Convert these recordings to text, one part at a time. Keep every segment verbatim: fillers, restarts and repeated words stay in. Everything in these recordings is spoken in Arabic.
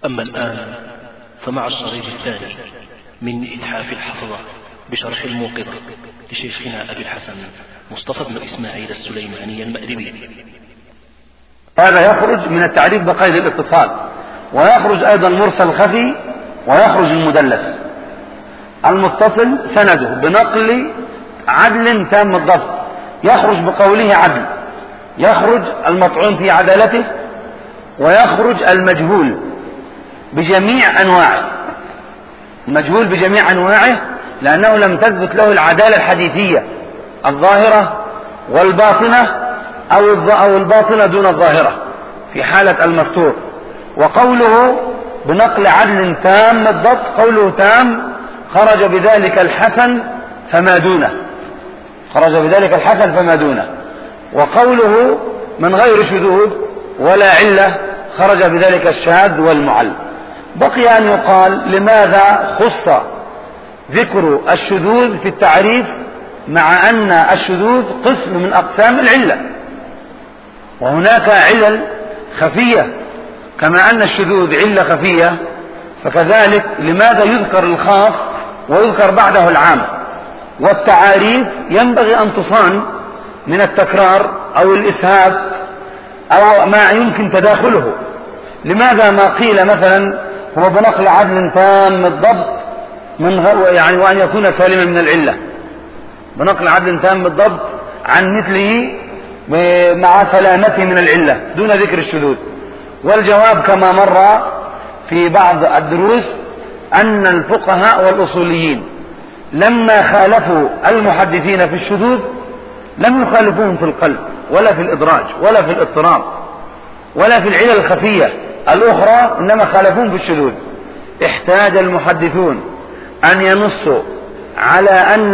أما الآن فمع الشريط الثاني من إتحاف الحفظة بشرح الموقظة لشيخنا أبي الحسن مصطفى بن إسماعيل السليماني المأربي. هذا يخرج من التعريف بقيد الاتصال، ويخرج أيضا مرسل خفي، ويخرج المدلس. المتصل سنده بنقل عدل تام الضبط، يخرج بقوله عدل، يخرج المطعون في عدالته، ويخرج المجهول بجميع أنواعه، المجهول بجميع أنواعه لأنه لم تثبت له العدالة الحديثية الظاهرة والباطنة أو الباطنة دون الظاهرة في حالة المستور. وقوله بنقل عدل تام الضبط، قوله تام خرج بذلك الحسن فما دونه، خرج بذلك الحسن فما دونه. وقوله من غير شذوذ ولا علة خرج بذلك الشاذ والمعل. بقي أن يقال لماذا خص ذكر الشذوذ في التعريف مع أن الشذوذ قسم من أقسام العلة، وهناك علل خفية كما أن الشذوذ علة خفية، فكذلك لماذا يذكر الخاص ويذكر بعده العام؟ والتعاريف ينبغي أن تصان من التكرار أو الإسهاب أو ما يمكن تداخله. لماذا ما قيل مثلا هو بنقل عدل تام الضبط من يعني وأن يكون سالما من العلة، بنقل عدل تام الضبط عن مثله مع سلامته من العلة دون ذكر الشذوذ؟ والجواب كما مر في بعض الدروس أن الفقهاء والأصوليين لما خالفوا المحدثين في الشذوذ لم يخالفوهم في القلب ولا في الإدراج ولا في الاضطراب ولا في العلل الخفية الأخرى، إنما خالفوهم في الشذوذ. احتاج المحدثون أن ينصوا على أن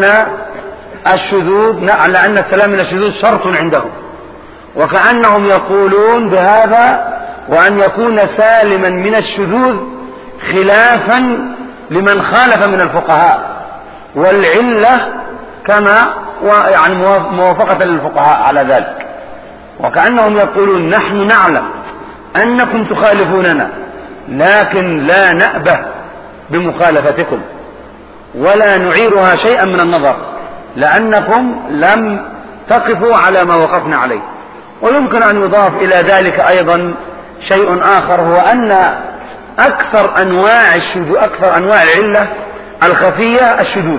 الشذوذ على أن السلام من الشذوذ شرط عندهم، وكأنهم يقولون بهذا وأن يكون سالما من الشذوذ خلافا لمن خالف من الفقهاء، والعلة كما يعني موافقة للفقهاء على ذلك. وكأنهم يقولون نحن نعلم أنكم تخالفوننا لكن لا نأبه بمخالفتكم ولا نعيرها شيئا من النظر لأنكم لم تقفوا على ما وقفنا عليه. ويمكن أن يضاف إلى ذلك أيضا شيء آخر، هو أن أكثر أنواع الشذوذ أكثر أنواع العلة الخفية الشذوذ،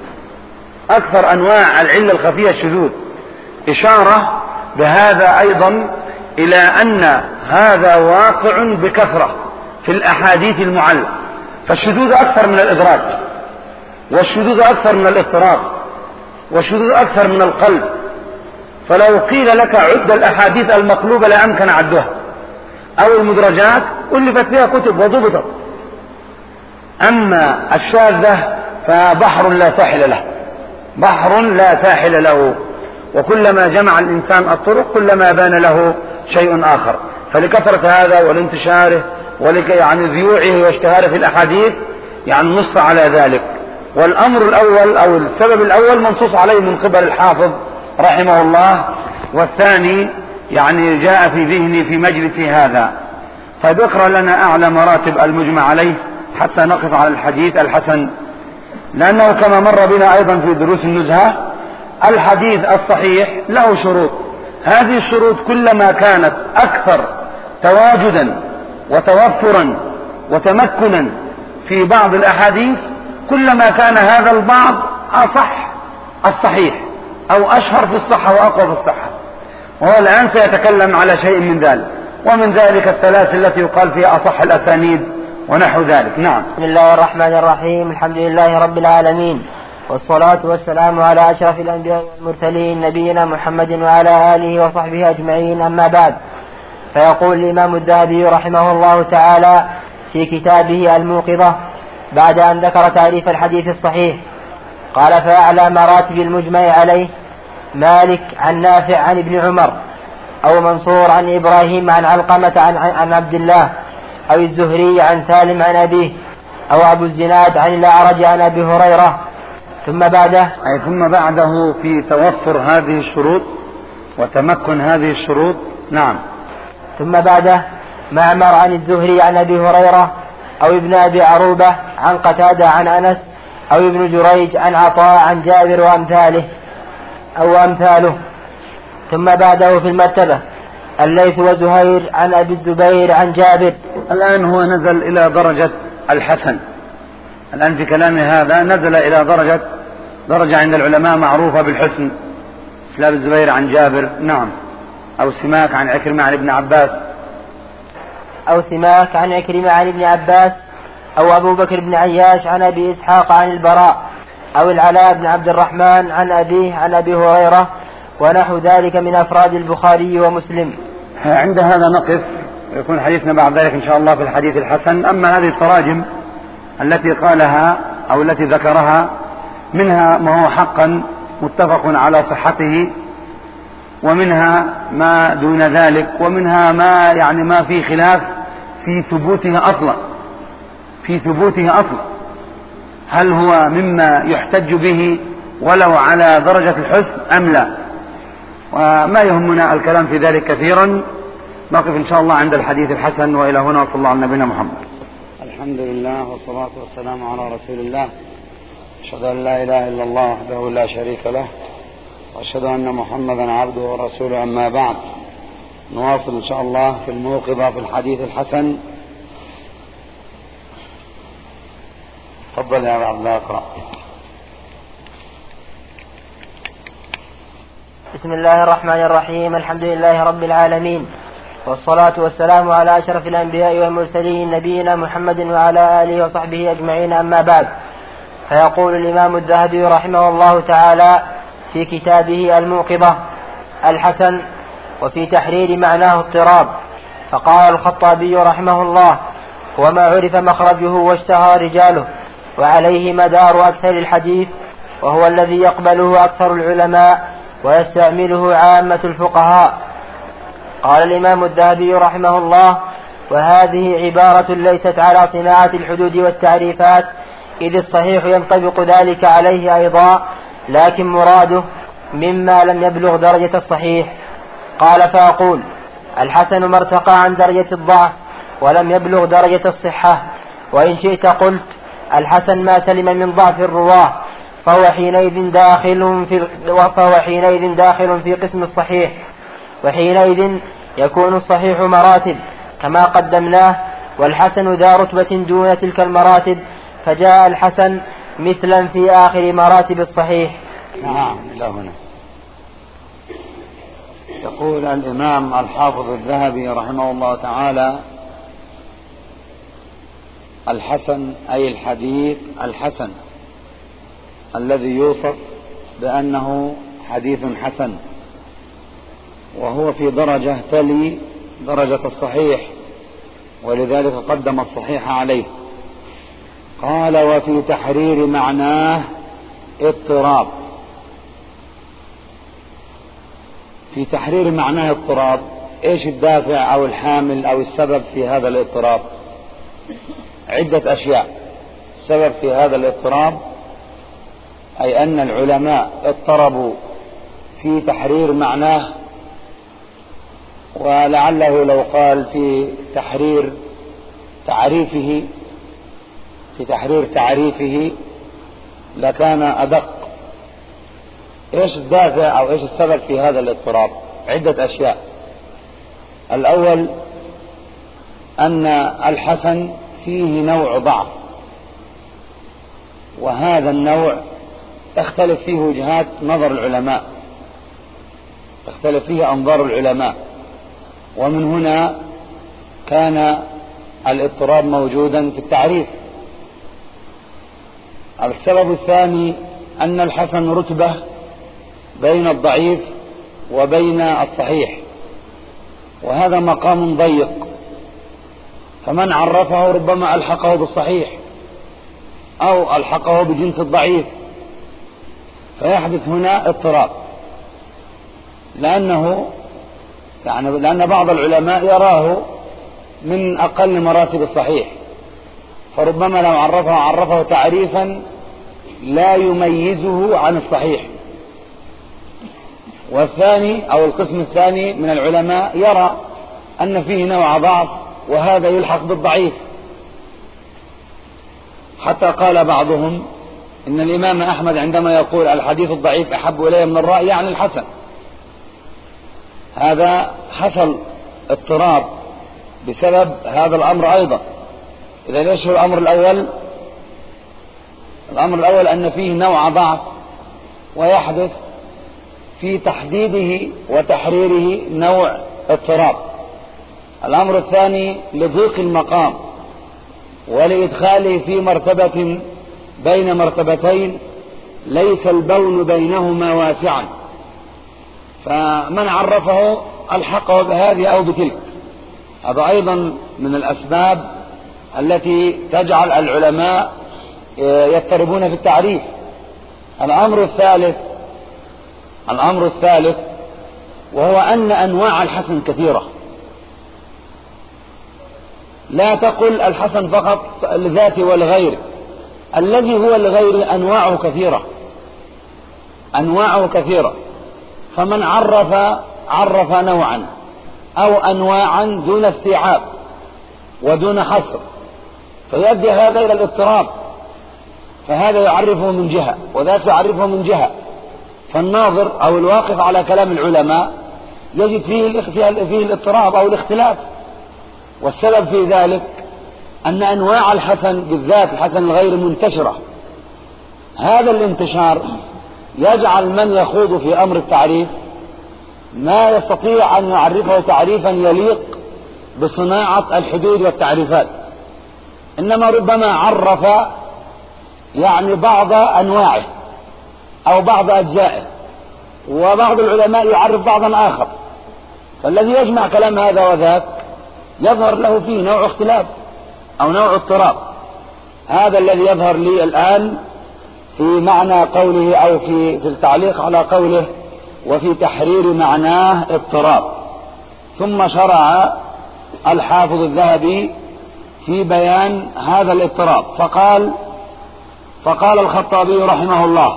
أكثر أنواع العلة الخفية الشذوذ، إشارة بهذا أيضا إلى أن هذا واقع بكثرة في الأحاديث المعلة. فالشذوذ أكثر من الإدراج، والشذوذ أكثر من الاضطراب، والشذوذ أكثر من القلب. فلو قيل لك عد الأحاديث المقلوبة لا أمكن عدها، أو المدرجات ألفت فيها كتب وضبطت. أما الشاذة فبحر لا ساحل له، بحر لا ساحل له، وكلما جمع الإنسان الطرق كلما بان له شيء آخر. فلكثرة هذا ولانتشاره ولك يعني ذيوعه واشتهاره في الأحاديث يعني نص على ذلك. والأمر الأول أو السبب الأول منصوص عليه من قبل الحافظ رحمه الله، والثاني يعني جاء في ذهني في مجلس هذا. طيب اقرأ لنا أعلى مراتب المجمع عليه حتى نقف على الحديث الحسن، لأنه كما مر بنا أيضا في دروس النزهة الحديث الصحيح له شروط. هذه الشروط كلما كانت أكثر تواجدا وتوفرا وتمكنا في بعض الأحاديث كلما كان هذا البعض أصح الصحيح أو أشهر في الصحة وأقوى في الصحة. وهو الآن سيتكلم على شيء من ذلك، ومن ذلك الثلاث التي يقال فيها أصح الأسانيد ونحو ذلك. نعم. بسم الله الرحمن الرحيم، الحمد لله رب العالمين، والصلاة والسلام على أشرف الأنبياء والمرسلين نبينا محمد وعلى آله وصحبه أجمعين. أما بعد، فيقول الإمام الذهبي رحمه الله تعالى في كتابه الموقظة بعد أن ذكر تعريف الحديث الصحيح قال: فأعلى مراتب المجمع عليه مالك عن نافع عن ابن عمر، أو منصور عن إبراهيم عن علقمة عن, عن عبد الله، أو الزهري عن سالم عن أبيه، أو أبو الزناد عن الأعرج عن أبي هريرة. ثم بعده أي ثم بعده في توفر هذه الشروط وتمكن هذه الشروط. نعم. ثم بعده معمر عن الزهري عن أبي هريرة أو ابن أبي عروبة عن قتادة عن أنس أو ابن جريج عن عطاء عن جابر وأمثاله أو أمثاله. ثم بعده في المرتبة الليث وزهير عن أبي الزبير عن جابر. الآن هو نزل إلى درجة الحسن. الآن في كلام هذا نزل إلى درجة درجة عند العلماء معروفة بالحسن، مثل أبي الزبير عن جابر، نعم، أو سماك عن عكرمة عن ابن عباس أو سماك عن عكرمة عن ابن عباس أو أبو بكر بن عياش عن أبي إسحاق عن البراء أو العلاء بن عبد الرحمن عن أبيه عن أبي هريرة ونحو ذلك من أفراد البخاري ومسلم. عند هذا نقف، ويكون حديثنا بعد ذلك إن شاء الله في الحديث الحسن. أما هذه التراجم التي قالها أو التي ذكرها، منها ما هو حقا متفق على صحته، ومنها ما دون ذلك، ومنها ما يعني ما في خلاف في ثبوتها أصلا في ثبوتها أصلا هل هو مما يحتج به ولو على درجة الحسن أم لا. وما يهمنا الكلام في ذلك كثيرا. نقف إن شاء الله عند الحديث الحسن. وإلى هنا صلى الله على نبينا محمد. الحمد لله والصلاة والسلام على رسول الله. أشهد أن لا إله إلا الله وحده لا شريك له، وأشهد أن محمدا عبده ورسوله. أما بعد، نواصل إن شاء الله في الموقظة في الحديث الحسن. تفضل يا عبد الله اقرأ. بسم الله الرحمن الرحيم. الحمد لله رب العالمين، والصلاة والسلام على أشرف الأنبياء والمرسلين نبينا محمد وعلى آله وصحبه أجمعين. أما بعد، فيقول الإمام الذهبي رحمه الله تعالى في كتابه الموقظة الحسن وفي تحرير معناه اضطراب. فقال الخطابي رحمه الله: وما عرف مخرجه واشتهى رجاله، وعليه مدار أكثر الحديث، وهو الذي يقبله أكثر العلماء ويستعمله عامة الفقهاء. قال الإمام الذهبي رحمه الله: وهذه عبارة ليست على صناعة الحدود والتعريفات، إذ الصحيح ينطبق ذلك عليه أيضا، لكن مراده مما لم يبلغ درجة الصحيح. قال: فأقول الحسن ما ارتقى عن درجة الضعف ولم يبلغ درجة الصحة. وإن شئت قلت الحسن ما سلم من ضعف الرواه، فهو حينئذ داخل في فهو حينئذ داخل في قسم الصحيح، وحينئذ يكون الصحيح مراتب كما قدمناه، والحسن ذا رتبة دون تلك المراتب، فجاء الحسن مثلا في آخر مراتب الصحيح. نعم. إلى هنا يقول الإمام الحافظ الذهبي رحمه الله تعالى: الحسن أي الحديث الحسن الذي يوصف بأنه حديث حسن، وهو في درجة تلي درجة الصحيح، ولذلك قدم الصحيح عليه. قال: وفي تحرير معناه اضطراب. في تحرير معناه اضطراب، ايش الدافع او الحامل او السبب في هذا الاضطراب؟ عدة اشياء. السبب في هذا الاضطراب اي ان العلماء اضطربوا في تحرير معناه، ولعله لو قال في تحرير تعريفه في تحرير تعريفه لكان أدق. إيش الدافع أو إيش السبب في هذا الاضطراب؟ عدة أشياء. الأول أن الحسن فيه نوع ضعف، وهذا النوع تختلف فيه وجهات نظر العلماء، تختلف فيه أنظار العلماء، ومن هنا كان الاضطراب موجودا في التعريف. السبب الثاني أن الحسن رتبة بين الضعيف وبين الصحيح، وهذا مقام ضيق، فمن عرفه ربما ألحقه بالصحيح أو ألحقه بجنس الضعيف، فيحدث هنا اضطراب، لأنه يعني لأن بعض العلماء يراه من أقل مراتب الصحيح، فربما لو عرفه عرفه تعريفا لا يميزه عن الصحيح. والثاني أو القسم الثاني من العلماء يرى أن فيه نوع ضعف، وهذا يلحق بالضعيف، حتى قال بعضهم إن الإمام أحمد عندما يقول الحديث الضعيف أحب إلي من الرأي يعني الحسن. هذا حصل اضطراب بسبب هذا الأمر أيضا. إذا ليش الأمر الأول؟ الأمر الأول أن فيه نوع ضعف ويحدث في تحديده وتحريره نوع اضطراب. الأمر الثاني لضيق المقام ولإدخاله في مرتبة بين مرتبتين ليس البون بينهما واسعا، فمن عرفه ألحقه بهذه أو بتلك. هذا أيضا من الأسباب التي تجعل العلماء يضطربون في التعريف. الأمر الثالث الأمر الثالث وهو أن أنواع الحسن كثيرة. لا تقل الحسن فقط لذاته والغير، الذي هو الغير أنواعه كثيرة أنواعه كثيرة فمن عرف عرف نوعا أو أنواعا دون استيعاب ودون حصر، فيؤدي هذا إلى الاضطراب. فهذا يعرفه من جهة وذاك يعرفه من جهة، فالناظر أو الواقف على كلام العلماء يجد فيه فيه الاضطراب أو الاختلاف. والسبب في ذلك أن أنواع الحسن بالذات الحسن الغير منتشرة. هذا الانتشار يجعل من يخوض في أمر التعريف ما يستطيع أن يعرفه تعريفا يليق بصناعة الحدود والتعريفات، إنما ربما عرف يعني بعض أنواعه أو بعض أجزائه، وبعض العلماء يعرف بعضا آخر، فالذي يجمع كلام هذا وذاك يظهر له فيه نوع اختلاف أو نوع اضطراب. هذا الذي يظهر لي الآن في معنى قوله أو في, في التعليق على قوله وفي تحرير معناه اضطراب. ثم شرع الحافظ الذهبي في بيان هذا الاضطراب فقال فقال الخطابي رحمه الله: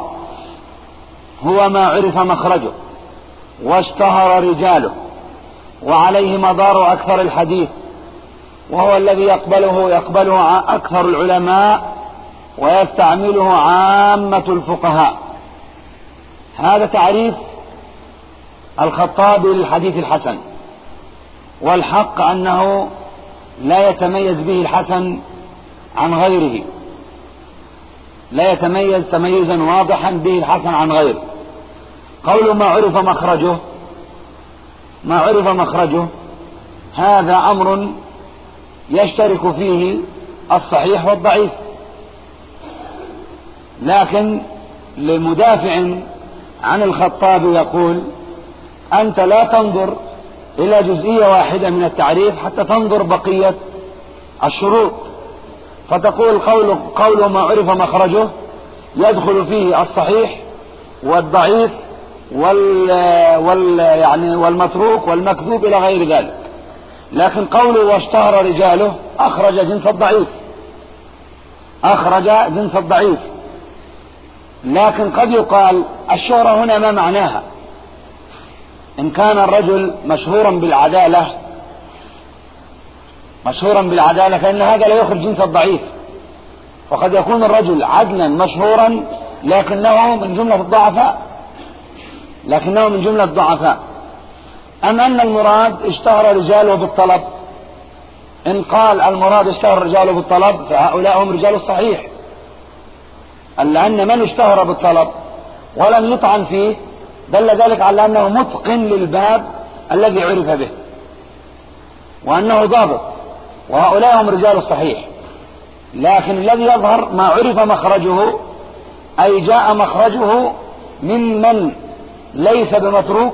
هو ما عرف مخرجه واشتهر رجاله وعليه مدار أكثر الحديث، وهو الذي يقبله يقبله أكثر العلماء ويستعمله عامة الفقهاء. هذا تعريف الخطابي للحديث الحسن، والحق أنه لا يتميز به الحسن عن غيره، لا يتميز تميزا واضحا به الحسن عن غيره. قول ما عرف مخرجه ما عرف مخرجه هذا أمر يشترك فيه الصحيح والضعيف، لكن لمدافع عن الخطاب يقول: أنت لا تنظر إلى جزئية واحدة من التعريف حتى تنظر بقية الشروط، فتقول قول, قول ما عرف مخرجه يدخل فيه الصحيح والضعيف وال, وال يعني والمتروك والمكذوب إلى غير ذلك. لكن قوله واشتهر رجاله أخرج جنس الضعيف أخرج جنس الضعيف لكن قد يقال الشهرة هنا ما معناها. إن كان الرجل مشهورا بالعدالة مشهورا بالعدالة فإن هذا لا يخرج جنس الضعيف، فقد يكون الرجل عدلا مشهورا لكنه من جملة الضعفاء لكنه من جملة الضعفاء أم أن المراد اشتهر رجاله بالطلب؟ إن قال المراد اشتهر رجاله بالطلب فهؤلاء هم رجال الصحيح، لأن من اشتهر بالطلب ولم يطعن فيه دل ذلك على أنه متقن للباب الذي عرف به وأنه ضابط، وهؤلاء هم رجال الصحيح. لكن الذي يظهر ما عرف مخرجه أي جاء مخرجه ممن ليس بمتروك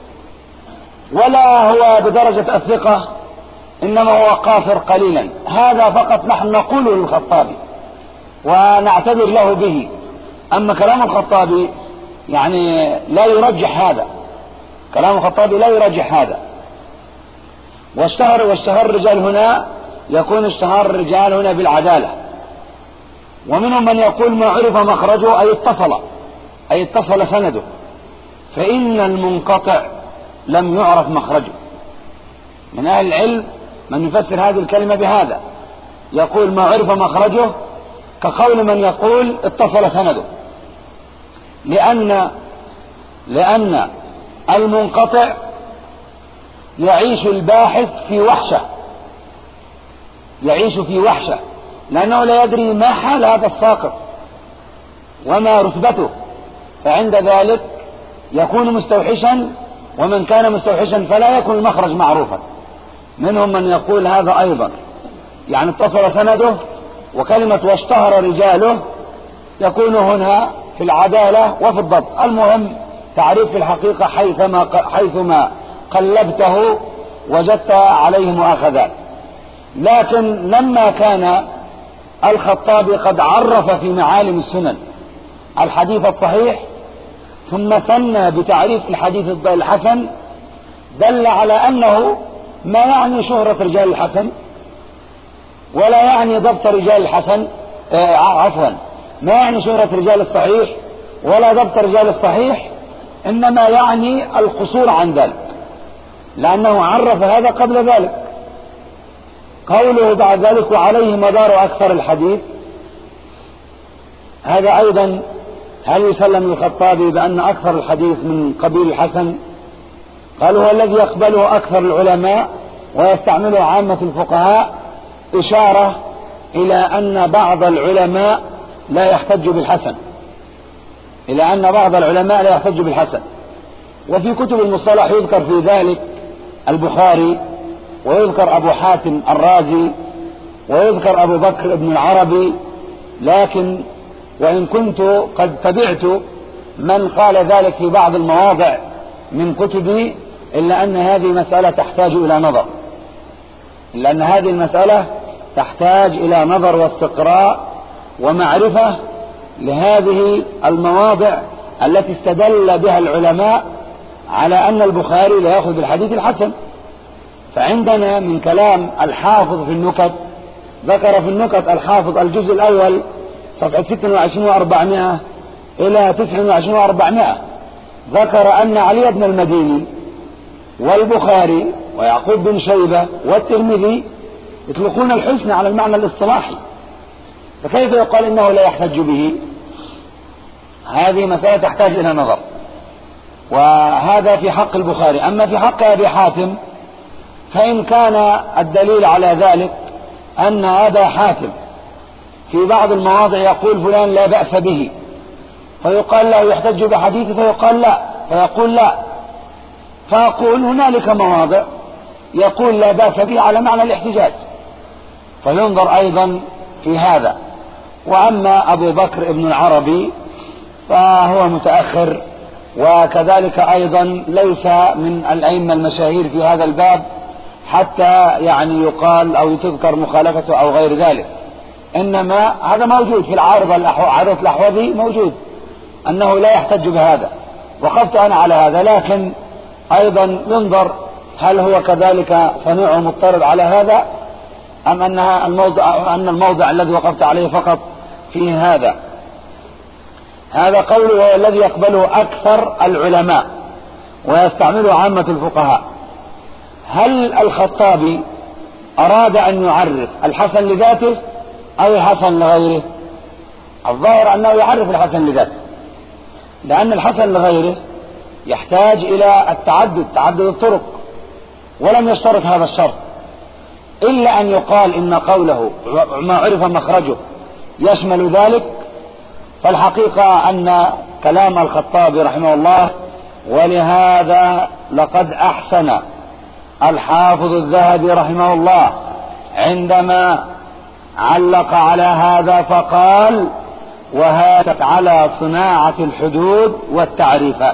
ولا هو بدرجة الثقة، إنما هو قاصر قليلا. هذا فقط نحن نقوله للخطابي ونعتذر له به. أما كلام الخطابي يعني لا يرجح هذا، كلام الخطابي لا يرجح هذا. واشتهر واشتهر الرجال هنا يكون اشتهار الرجال هنا بالعدالة. ومنهم من يقول ما عرف مخرجه أي اتصل أي اتصل سنده، فإن المنقطع لم يعرف مخرجه. من أهل العلم من يفسر هذه الكلمة بهذا، يقول ما عرف مخرجه كقول من يقول اتصل سنده، لأن لأن المنقطع يعيش الباحث في وحشة، يعيش في وحشة لأنه لا يدري ما حال هذا الساقط وما رتبته، فعند ذلك يكون مستوحشا، ومن كان مستوحشا فلا يكون المخرج معروفا. منهم من يقول هذا أيضا، يعني اتصل سنده وكلمة واشتهر رجاله يكون هنا في العدالة وفي الضبط. المهم تعريف في الحقيقة حيثما, حيثما قلبته وجدت عليه مؤاخذات. لكن لما كان الخطابي قد عرف في معالم السنن الحديث الصحيح ثم ثنى بتعريف الحديث الحسن، دل على أنه ما يعني شهرة رجال الحسن ولا يعني ضبط رجال الحسن، آه عفوا ما يعني شهرة رجال الصحيح ولا ضبط رجال الصحيح، إنما يعني القصور عن ذلك، لأنه عرف هذا قبل ذلك. قوله بعد ذلك وعليه مدار أكثر الحديث، هذا أيضا هل يسلم الخطابي بأن أكثر الحديث من قبيل الحسن؟ قال هو الذي يقبله أكثر العلماء ويستعمله عامة الفقهاء، إشارة إلى أن بعض العلماء لا يحتج بالحسن، إلى أن بعض العلماء لا يحتج بالحسن. وفي كتب المصطلح يذكر في ذلك البخاري، ويذكر أبو حاتم الرازي، ويذكر أبو بكر ابن العربي. لكن وإن كنت قد تبعت من قال ذلك في بعض المواضع من كتبي، إلا أن هذه مسألة تحتاج إلى نظر، إلا أن هذه المسألة تحتاج إلى نظر واستقراء ومعرفة لهذه المواضع التي استدل بها العلماء على أن البخاري لا يأخذ بالحديث الحسن. فعندنا من كلام الحافظ في النكت، ذكر في النكت الحافظ الجزء الأول صفحة ستة وعشرين وأربعمائة إلى تسعة وعشرين وأربعمائة، ذكر أن علي بن المديني والبخاري ويعقوب بن شيبة والترمذي يطلقون الحسن على المعنى الاصطلاحي، فكيف يقال إنه لا يحتج به؟ هذه مسألة تحتاج إلى نظر، وهذا في حق البخاري. أما في حق أبي حاتم فإن كان الدليل على ذلك أن أبا حاتم في بعض المواضع يقول فلان لا بأس به، فيقال له يحتج بحديثه، فيقال لا، فيقول لا، فأقول هنالك مواضع يقول لا بأس به على معنى الاحتجاج، فينظر أيضا في هذا. وأما أبو بكر ابن العربي فهو متأخر، وكذلك أيضا ليس من الأئمة المشاهير في هذا الباب حتى يعني يقال أو تذكر مخالفته أو غير ذلك، إنما هذا موجود في العارضة العارضة الأحوذي، موجود أنه لا يحتج بهذا، وقفت أنا على هذا. لكن أيضا ينظر هل هو كذلك صنيعه مضطرد على هذا، أم أنها الموضع أن الموضع الذي وقفت عليه فقط فيه هذا. هذا قوله الذي يقبله أكثر العلماء ويستعمله عامة الفقهاء. هل الخطابي أراد أن يعرف الحسن لذاته أو الحسن لغيره؟ الظاهر أنه يعرف الحسن لذاته، لأن الحسن لغيره يحتاج إلى التعدد، تعدد الطرق، ولم يشترط هذا الشرط، إلا أن يقال إن قوله ما عرف مخرجه يشمل ذلك. فالحقيقة أن كلام الخطابي رحمه الله، ولهذا لقد أحسن الحافظ الذهبي رحمه الله عندما علق على هذا فقال وهاتت على صناعة الحدود والتعريفات.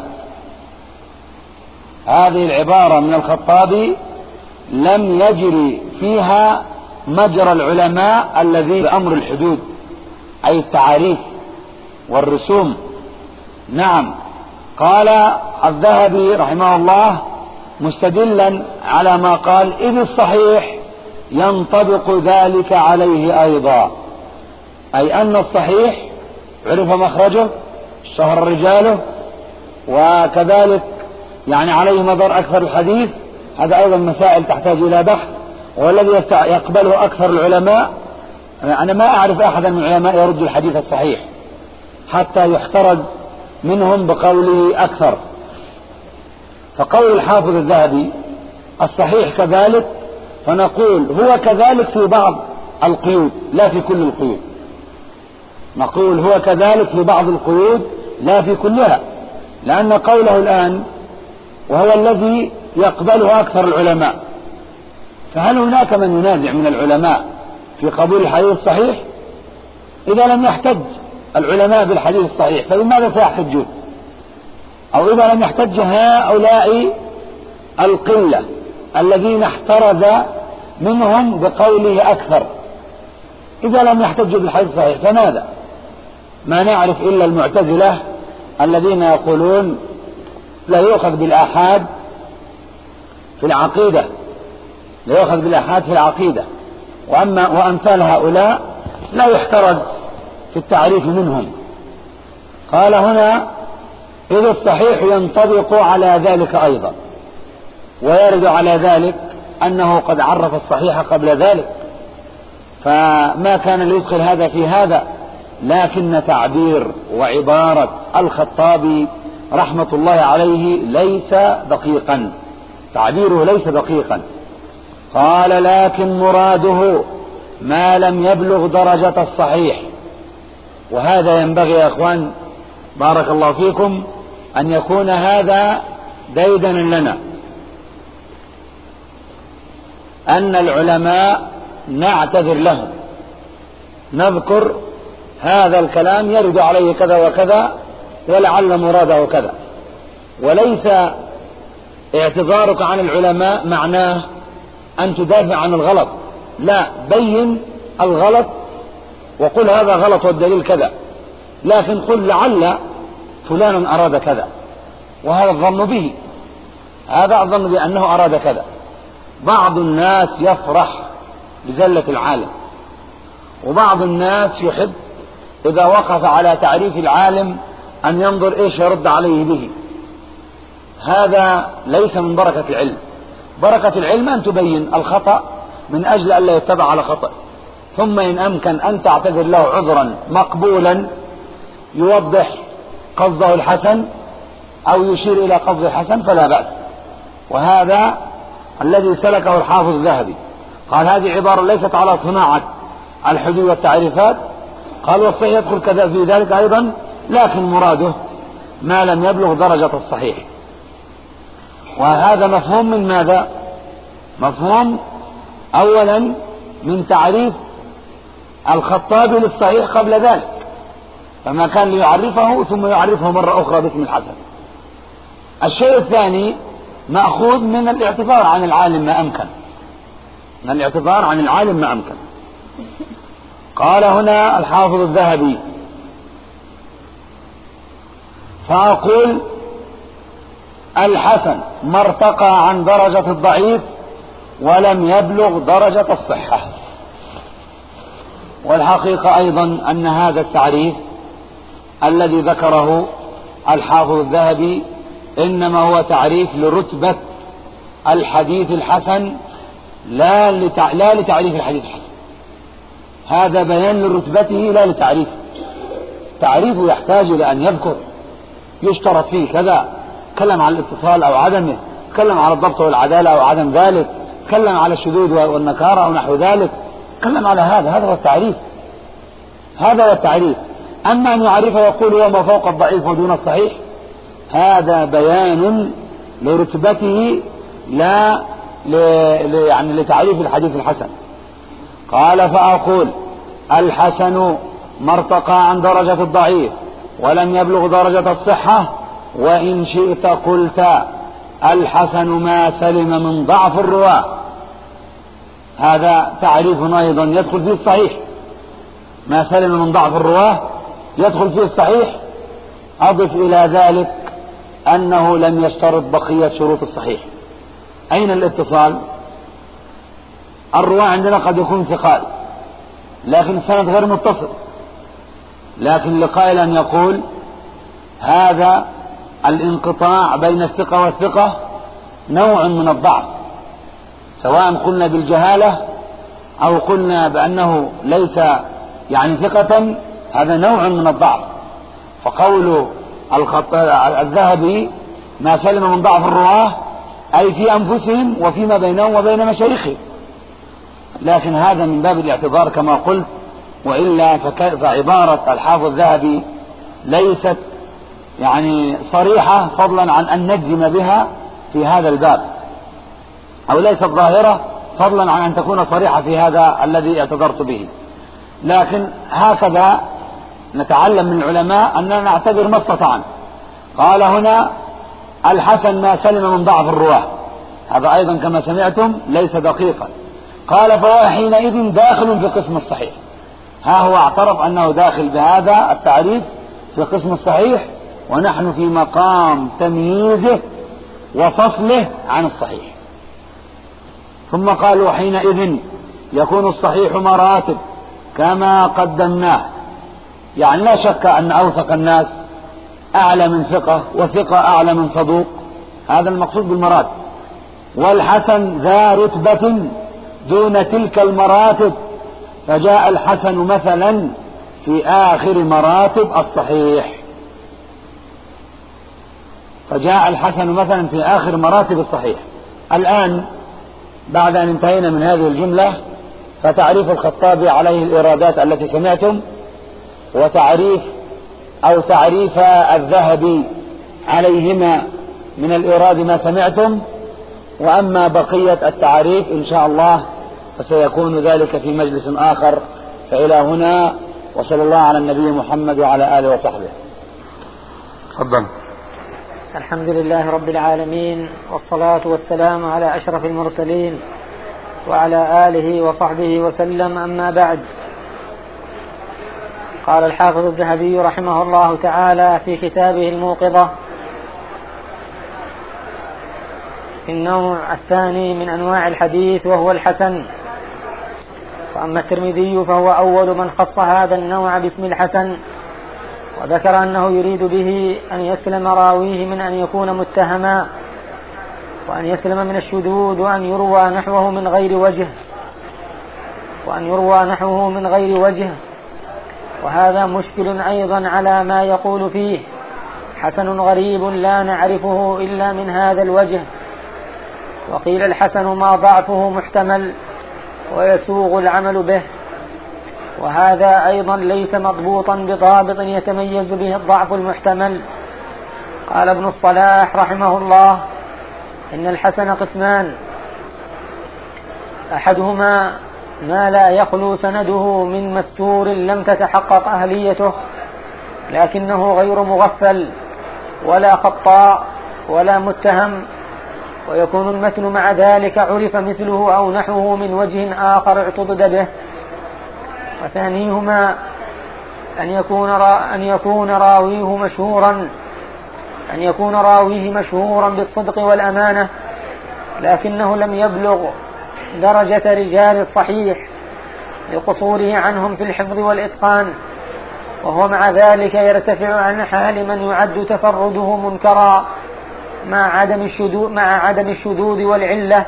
هذه العبارة من الخطابي لم يجري فيها مجرى العلماء الذي بأمر الحدود، أي التعاريف والرسوم. نعم، قال الذهبي رحمه الله مستدلا على ما قال إذ الصحيح ينطبق ذلك عليه أيضا، أي أن الصحيح عرف مخرجه، اشتهر رجاله، وكذلك يعني عليه مدار أكثر الحديث. هذا أيضا مسائل تحتاج إلى بحث، والذي يقبله أكثر العلماء أنا ما أعرف أحدا من العلماء يرد الحديث الصحيح حتى يحترز منهم بقوله أكثر. فقول الحافظ الذهبي الصحيح كذلك، فنقول هو كذلك في بعض القيود لا في كل القيود. نقول هو كذلك في بعض القيود لا في كلها، لأن قوله الآن وهو الذي يقبله أكثر العلماء، فهل هناك من ينازع من العلماء في قبول الحديث الصحيح؟ إذا لم يحتج العلماء بالحديث الصحيح فلماذا سيحتجون؟ أو إذا لم يحتج هؤلاء القلة الذين احترز منهم بقوله أكثر، إذا لم يحتجوا بالحديث الصحيح فماذا؟ ما نعرف إلا المعتزلة الذين يقولون لا يؤخذ بالآحاد في العقيدة، لا يؤخذ بالآحاد في العقيدة، وأما وأمثال هؤلاء لا يحترز في التعريف منهم. قال هنا إذ الصحيح ينطبق على ذلك أيضا، ويرد على ذلك أنه قد عرف الصحيح قبل ذلك، فما كان ليدخل هذا في هذا، لكن تعبير وعبارة الخطابي رحمة الله عليه ليس دقيقا، تعبيره ليس دقيقا. قال لكن مراده ما لم يبلغ درجة الصحيح. وهذا ينبغي يا أخوان بارك الله فيكم أن يكون هذا ديدنا لنا، أن العلماء نعتذر لهم، نذكر هذا الكلام يرد عليه كذا وكذا ولعل مراده كذا، وليس اعتذارك عن العلماء معناه أن تدافع عن الغلط، لا، بين الغلط وقل هذا غلط والدليل كذا، لكن قل لعل فلان أراد كذا، وهذا الظن به، هذا الظن بأنه أراد كذا. بعض الناس يفرح بزلة العالم، وبعض الناس يحب إذا وقف على تعريف العالم أن ينظر إيش يرد عليه به. هذا ليس من بركة العلم. بركة العلم أن تبين الخطأ من أجل أن لا يتبع على خطأ، ثم إن أمكن أن تعتذر له عذرا مقبولا يوضح قصده الحسن أو يشير إلى قصد الحسن فلا بأس. وهذا الذي سلكه الحافظ الذهبي، قال هذه عبارة ليست على صناعة الحدود والتعريفات، قال والصحيح يدخل كذا في ذلك أيضا، لكن مراده ما لم يبلغ درجة الصحيح. وهذا مفهوم من ماذا؟ مفهوم أولا من تعريف الخطابي للصحيح قبل ذلك، فما كان ليعرفه ثم يعرفه مرة أخرى باسم الحسن. الشيء الثاني مأخوذ من الاعتذار عن العالم ما أمكن، من الاعتذار عن العالم ما أمكن. قال هنا الحافظ الذهبي فأقول الحسن ما ارتقى عن درجة الضعيف ولم يبلغ درجة الصحة. والحقيقة أيضا أن هذا التعريف الذي ذكره الحافظ الذهبي إنما هو تعريف لرتبة الحديث الحسن لا, لتع... لا لتعريف الحديث الحسن، هذا بيان لرتبته لا لتعريفه. تعريفه يحتاج إلى أن يذكر يشترط فيه كذا، تكلم على الاتصال أو عدمه، تكلم على الضبط والعدالة أو عدم ذلك، تكلم على الشذوذ والنكارة أو نحو ذلك، تكلم على هذا، هذا هو التعريف، هذا هو التعريف. أما أن يعرفه يقول هو ما فوق الضعيف ودون الصحيح، هذا بيان لرتبته لا ل... ل... يعني لتعريف الحديث الحسن. قال فأقول الحسن ما ارتقى عن درجة الضعيف ولم يبلغ درجة الصحة، وإن شئت قلت الحسن ما سلم من ضعف الرواة. هذا تعريف أيضا يدخل فيه الصحيح، ما سلم من ضعف الرواة يدخل فيه الصحيح. أضف إلى ذلك أنه لم يشترط بقية شروط الصحيح. أين الاتصال؟ الرواة عندنا قد يكون ثقال لكن السند غير متصل، لكن لقائل أن يقول هذا الانقطاع بين الثقة والثقة نوع من الضعف، سواء قلنا بالجهالة أو قلنا بأنه ليس يعني ثقة، هذا نوع من الضعف. فقول الذهبي ما سلم من ضعف الرواة أي في أنفسهم وفيما بينهم وبين مشايخهم، لكن هذا من باب الاعتبار كما قلت، وإلا فعبارة الحافظ الذهبي ليست يعني صريحة فضلا عن أن نجزم بها في هذا الباب، أو ليست ظاهرة فضلا عن أن تكون صريحة في هذا الذي اعتذرت به. لكن هكذا نتعلم من العلماء أننا نعتبر ما استطعنا. قال هنا الحسن ما سلم من ضعف الرواه، هذا أيضا كما سمعتم ليس دقيقا. قال فهو حينئذ داخل في قسم الصحيح، ها هو اعترف أنه داخل بهذا التعريف في قسم الصحيح، ونحن في مقام تمييزه وفصله عن الصحيح. ثم قالوا حينئذ يكون الصحيح مراتب كما قدمناه، يعني لا شك أن أوثق الناس أعلى من ثقة، وثقة أعلى من صدوق، هذا المقصود بالمراتب. والحسن ذا رتبة دون تلك المراتب، فجاء الحسن مثلا في آخر مراتب الصحيح، فجاء الحسن مثلا في آخر مراتب الصحيح. الآن بعد أن انتهينا من هذه الجملة فتعريف الخطابي عليه الإرادات التي سمعتم، وتعريف أو تعريف الذهبي عليهما من الإيراد ما سمعتم. وأما بقية التعريف إن شاء الله فسيكون ذلك في مجلس آخر. فإلى هنا، وصلى الله على النبي محمد وعلى آله وصحبه. تفضل. الحمد لله رب العالمين، والصلاة والسلام على أشرف المرسلين وعلى آله وصحبه وسلم، أما بعد. قال الحافظ الذهبي رحمه الله تعالى في كتابه الموقظة في النوع الثاني من أنواع الحديث وهو الحسن. وأما الترمذي فهو أول من خص هذا النوع باسم الحسن، وذكر أنه يريد به أن يسلم راويه من أن يكون متهما، وأن يسلم من الشذوذ، وأن يروى نحوه من غير وجه وأن يروى نحوه من غير وجه وهذا مشكل أيضا على ما يقول فيه حسن غريب لا نعرفه إلا من هذا الوجه. وقيل الحسن ما ضعفه محتمل ويسوغ العمل به، وهذا أيضا ليس مضبوطا بضابط يتميز به الضعف المحتمل. قال ابن الصلاح رحمه الله إن الحسن قسمان: أحدهما ما لا يخلو سنده من مستور لم تتحقق أهليته لكنه غير مغفل ولا خطاء ولا متهم، ويكون المتن مع ذلك عرف مثله أو نحوه من وجه آخر اعتضد به. وثانيهما أن يكون, را أن يكون راويه مشهورا أن يكون راويه مشهورا بالصدق والأمانة لكنه لم يبلغ درجة رجال الصحيح لقصوره عنهم في الحفظ والإتقان، وهو مع ذلك يرتفع عن حال من يعد تفرده منكرا مع عدم الشذوذ مع عدم الشذوذ والعلة.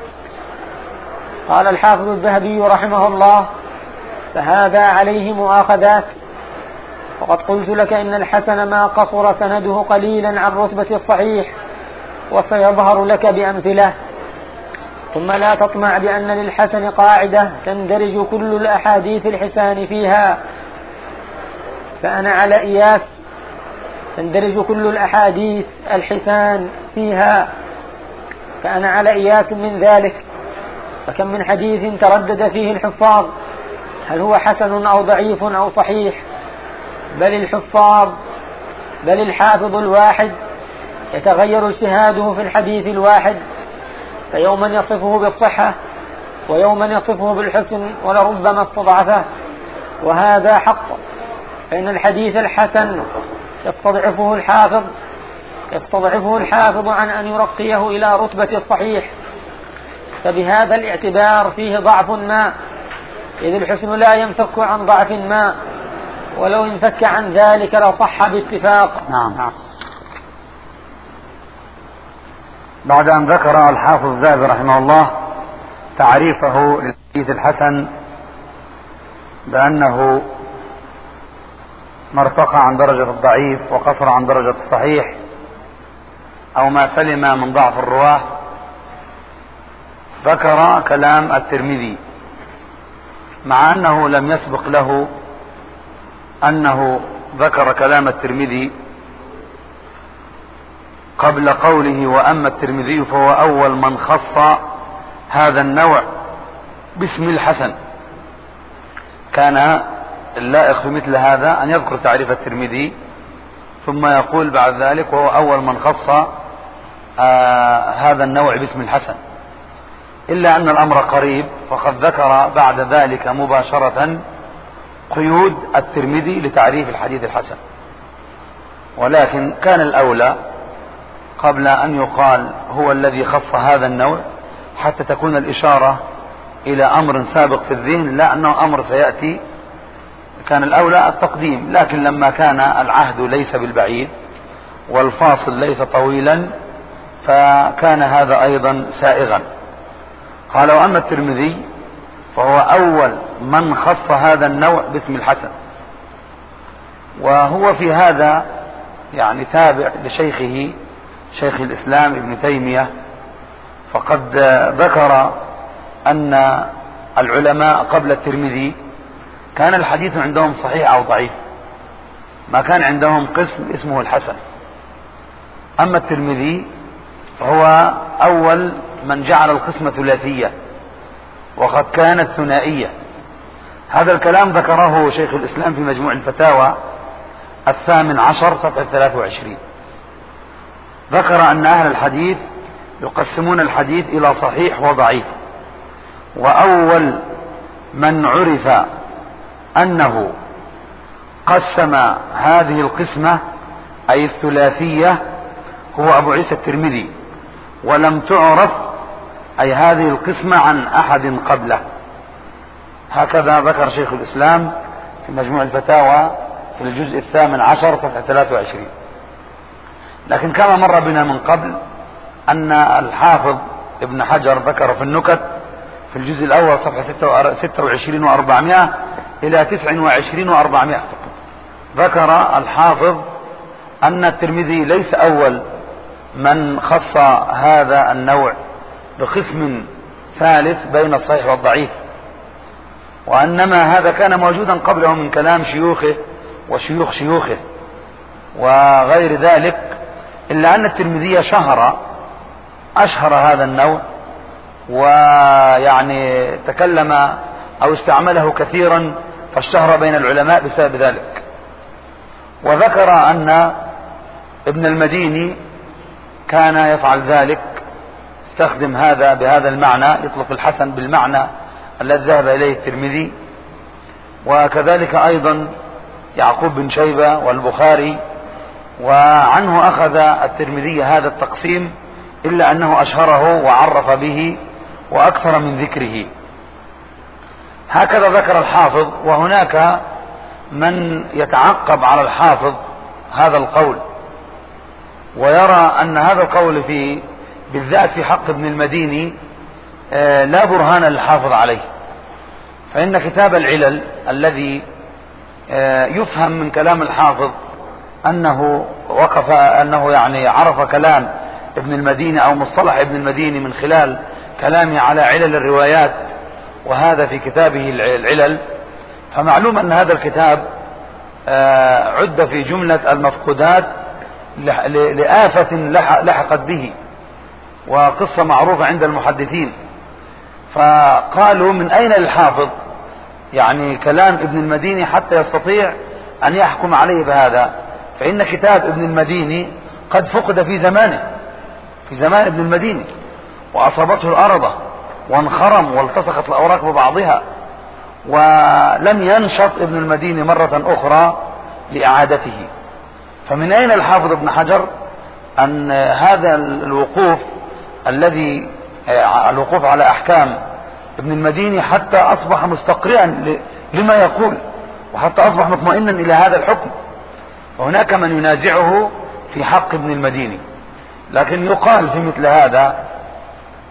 قال الحافظ الذهبي رحمه الله: فهذا عليه مؤاخذات. وقد قلت لك إن الحسن ما قصر سنده قليلا عن رتبة الصحيح، وسيظهر لك بأمثلة. ثم لا تطمع بأن للحسن قاعدة تندرج كل الأحاديث الحسان فيها، فأنا على إياس تندرج كل الأحاديث الحسان فيها فأنا على إياس من ذلك. فكم من حديث تردد فيه الحفاظ هل هو حسن أو ضعيف أو صحيح، بل الحفاظ بل الحافظ الواحد يتغير اجتهاده في الحديث الواحد، فيوما يصفه بالصحة ويوما يصفه بالحسن ولربما استضعفه، وهذا حق. فإن الحديث الحسن يستضعفه الحافظ يستضعفه الحافظ عن أن يرقيه إلى رتبة الصحيح، فبهذا الاعتبار فيه ضعف ما، إذ الحسن لا ينفك عن ضعف ما، ولو انفك عن ذلك لصح باتفاق. نعم. بعد أن ذكر الحافظ الذهبي رحمه الله تعريفه للحديث الحسن بأنه ما ارتقى عن درجة الضعيف وقصر عن درجة الصحيح أو ما سلم من ضعف الرواه. ذكر كلام الترمذي مع أنه لم يسبق له أنه ذكر كلام الترمذي قبل قوله وأما الترمذي فهو أول من خص هذا النوع باسم الحسن. كان اللائق في مثل هذا أن يذكر تعريف الترمذي ثم يقول بعد ذلك وهو أول من خص آه هذا النوع باسم الحسن، إلا أن الأمر قريب، فقد ذكر بعد ذلك مباشرة قيود الترمذي لتعريف الحديث الحسن. ولكن كان الأولى قبل أن يقال هو الذي خص هذا النوع حتى تكون الإشارة إلى أمر سابق في الذهن، لا أنه أمر سيأتي، كان الأولى التقديم. لكن لما كان العهد ليس بالبعيد والفاصل ليس طويلا فكان هذا أيضا سائغا. قال وأما الترمذي فهو أول من خص هذا النوع باسم الحسن، وهو في هذا يعني تابع لشيخه شيخ الإسلام ابن تيمية، فقد ذكر أن العلماء قبل الترمذي كان الحديث عندهم صحيح أو ضعيف، ما كان عندهم قسم اسمه الحسن. أما الترمذي فهو أول من جعل القسمة ثلاثية وقد كانت ثنائية. هذا الكلام ذكره شيخ الإسلام في مجموع الفتاوى الثامن عشر صفحة ثلاثة وعشرين. ذكر أن أهل الحديث يقسمون الحديث إلى صحيح وضعيف، وأول من عرف أنه قسم هذه القسمة أي الثلاثية هو أبو عيسى الترمذي، ولم تعرف أي هذه القسمة عن أحد قبله. هكذا ذكر شيخ الإسلام في مجموع الفتاوى في الجزء الثامن عشر صفحة ثلاثة وعشرين. لكن كما مر بنا من قبل أن الحافظ ابن حجر ذكر في النكت في الجزء الأول صفحة ستة وعشرين وأربعمائة إلى تسعة وعشرين وأربعمائة ذكر الحافظ أن الترمذي ليس أول من خص هذا النوع بقسم ثالث بين الصحيح والضعيف، وأنما هذا كان موجودا قبله من كلام شيوخه وشيوخ شيوخه وغير ذلك، إلا أن الترمذي شهر أشهر هذا النوع ويعني تكلم أو استعمله كثيرا فاشتهر بين العلماء بسبب ذلك. وذكر أن ابن المديني كان يفعل ذلك، استخدم هذا بهذا المعنى، يطلق الحسن بالمعنى الذي ذهب إليه الترمذي. وكذلك أيضا يعقوب بن شيبة والبخاري، وعنه أخذ الترمذي هذا التقسيم، إلا أنه أشهره وعرف به وأكثر من ذكره. هكذا ذكر الحافظ. وهناك من يتعقب على الحافظ هذا القول ويرى أن هذا القول في بالذات في حق ابن المديني آه لا برهان للحافظ عليه، فإن كتاب العلل الذي آه يفهم من كلام الحافظ أنه وقف أنه يعني عرف كلام ابن المديني أو مصطلح ابن المديني من خلال كلامه على علل الروايات، وهذا في كتابه العلل. فمعلوم أن هذا الكتاب آه عد في جملة المفقودات لآفة لحقت به، وقصة معروفة عند المحدثين. فقالوا من أين للحافظ يعني كلام ابن المديني حتى يستطيع أن يحكم عليه بهذا؟ فإن كتاب ابن المديني قد فقد في زمانه، في زمان ابن المديني، وأصابته الأرض وانخرم والتصقت الأوراق ببعضها، ولم ينشط ابن المديني مرة أخرى لإعادته. فمن أين الحافظ ابن حجر أن هذا الوقوف الذي الوقوف على أحكام ابن المديني حتى أصبح مستقرئا لما يقول، وحتى أصبح مطمئنا إلى هذا الحكم؟ وهناك من ينازعه في حق ابن المديني. لكن يقال في مثل هذا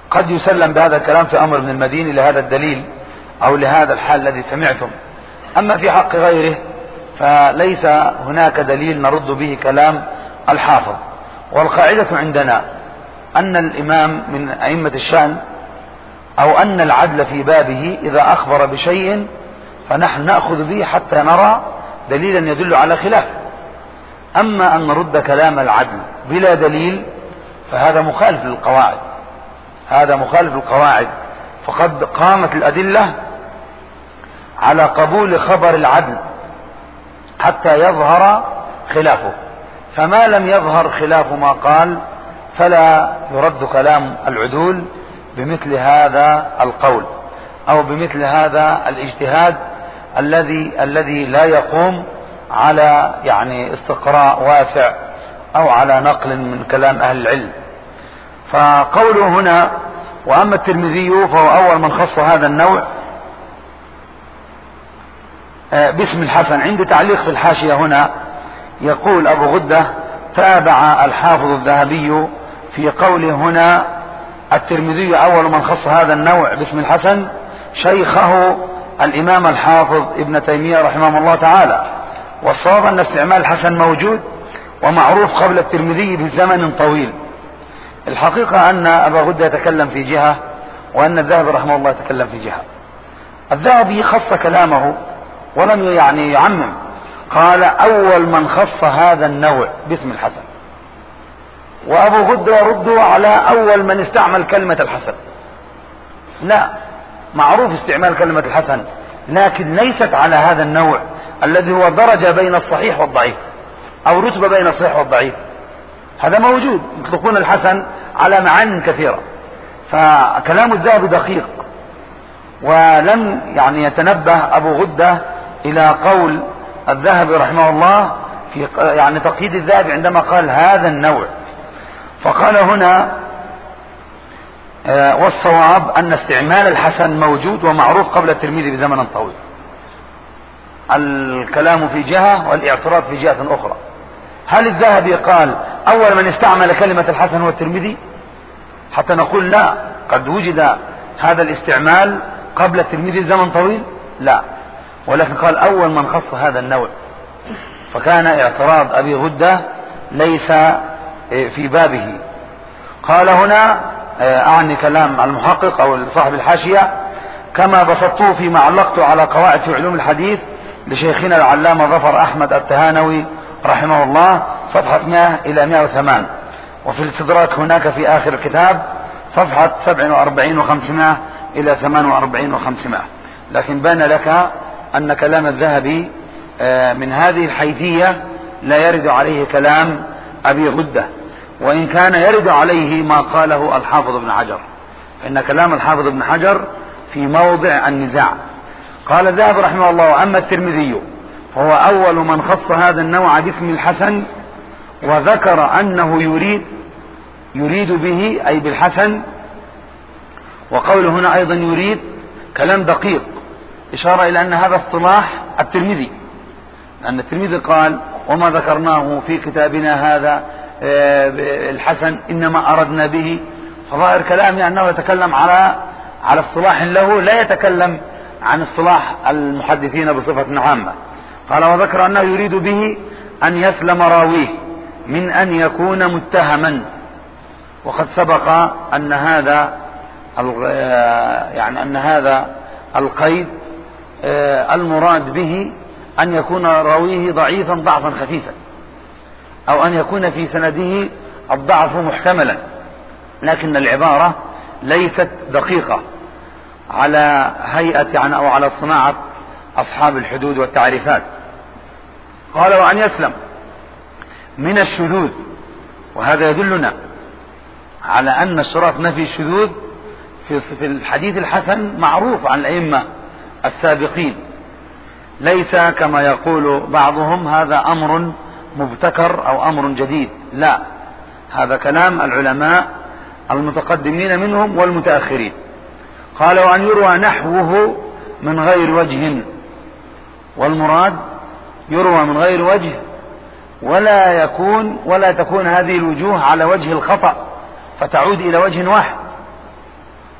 قد يسلم بهذا الكلام في أمر ابن المديني لهذا الدليل أو لهذا الحال الذي سمعتم. أما في حق غيره فليس هناك دليل نرد به كلام الحافظ. والقاعدة عندنا أن الإمام من أئمة الشأن أو أن العدل في بابه إذا أخبر بشيء فنحن نأخذ به حتى نرى دليلا يدل على خلافه. أما أن نرد كلام العدل بلا دليل فهذا مخالف للقواعد، هذا مخالف للقواعد. فقد قامت الأدلة على قبول خبر العدل حتى يظهر خلافه، فما لم يظهر خلاف ما قال فلا يرد كلام العدول بمثل هذا القول أو بمثل هذا الاجتهاد الذي الذي لا يقوم على يعني استقراء واسع أو على نقل من كلام أهل العلم. فقوله هنا وأما الترمذي فهو أول من خص هذا النوع باسم الحسن. عند تعليق في الحاشية هنا يقول أبو غدة تابع الحافظ الذهبي في قوله هنا الترمذي أول من خص هذا النوع باسم الحسن شيخه الإمام الحافظ ابن تيمية رحمه الله تعالى. والصواب أن استعمال الحسن موجود ومعروف قبل الترمذي بزمن طويل. الحقيقة أن أبا غدة يتكلم في جهة وأن الذهبي رحمه الله يتكلم في جهة. الذهبي خص كلامه ولم يعني يعمم، قال أول من خص هذا النوع باسم الحسن، وأبو غدة يرد على أول من استعمل كلمة الحسن. لا، معروف استعمال كلمة الحسن لكن ليست على هذا النوع الذي هو درجة بين الصحيح والضعيف أو رتبة بين الصحيح والضعيف. هذا موجود، يطلقون الحسن على معان كثيرة. فكلام الذهبي دقيق ولم يعني يتنبه أبو غدة إلى قول الذهبي رحمه الله في يعني تقييد الذهبي عندما قال هذا النوع. فقال هنا والصواب أن استعمال الحسن موجود ومعروف قبل الترمذي بزمن طويل. الكلام في جهة والاعتراض في جهة أخرى. هل الذهبي قال أول من استعمل كلمة الحسن هو الترمذي حتى نقول لا قد وجد هذا الاستعمال قبل الترمذي بزمن طويل؟ لا، ولكن قال أول من خص هذا النوع. فكان اعتراض أبي غدة ليس في بابه. قال هنا أعني كلام المحقق أو صاحب الحاشية كما بسطته فيما علقت على قواعد في علوم الحديث لشيخنا العلامة ظفر أحمد التهانوي رحمه الله صفحة مئة إلى مئة وثمانية، وفي الاستدراك هناك في آخر الكتاب صفحة سبع وأربعين وخمسمائة إلى ثمان وأربعين وخمسمائة. لكن بان لك أن كلام الذهبي من هذه الحيثية لا يرد عليه كلام أبي غدة، وإن كان يرد عليه ما قاله الحافظ ابن حجر، فإن كلام الحافظ ابن حجر في موضع النزاع. قال الذهبي رحمه الله أما الترمذي فهو أول من خص هذا النوع باسم الحسن وذكر أنه يريد يريد به أي بالحسن. وقوله هنا أيضا يريد كلام دقيق إشارة إلى أن هذا اصطلاح الترمذي، لأن الترمذي قال وما ذكرناه في كتابنا هذا الحسن إنما أردنا به. فظاهر كلامه أنه يتكلم على على اصطلاح له لا يتكلم عن اصطلاح المحدثين بصفة عامة. قال وذكر أنه يريد به أن يسلم راويه من أن يكون متهما. وقد سبق أن هذا يعني أن هذا القيد المراد به أن يكون راويه ضعيفا ضعفا خفيفا أو أن يكون في سنده الضعف محتملا، لكن العبارة ليست دقيقة على هيئة يعني أو على صناعة أصحاب الحدود والتعريفات. قال وأن يسلم من الشذوذ، وهذا يدلنا على أن اشتراط نفي الشذوذ في الحديث الحسن معروف عن الأئمة السابقين، ليس كما يقول بعضهم هذا أمر مبتكر أو أمر جديد، لا، هذا كلام العلماء المتقدمين منهم والمتأخرين. قال وأن يروى نحوه من غير وجه، والمراد يروى من غير وجه ولا يكون ولا تكون هذه الوجوه على وجه الخطأ فتعود إلى وجه واحد،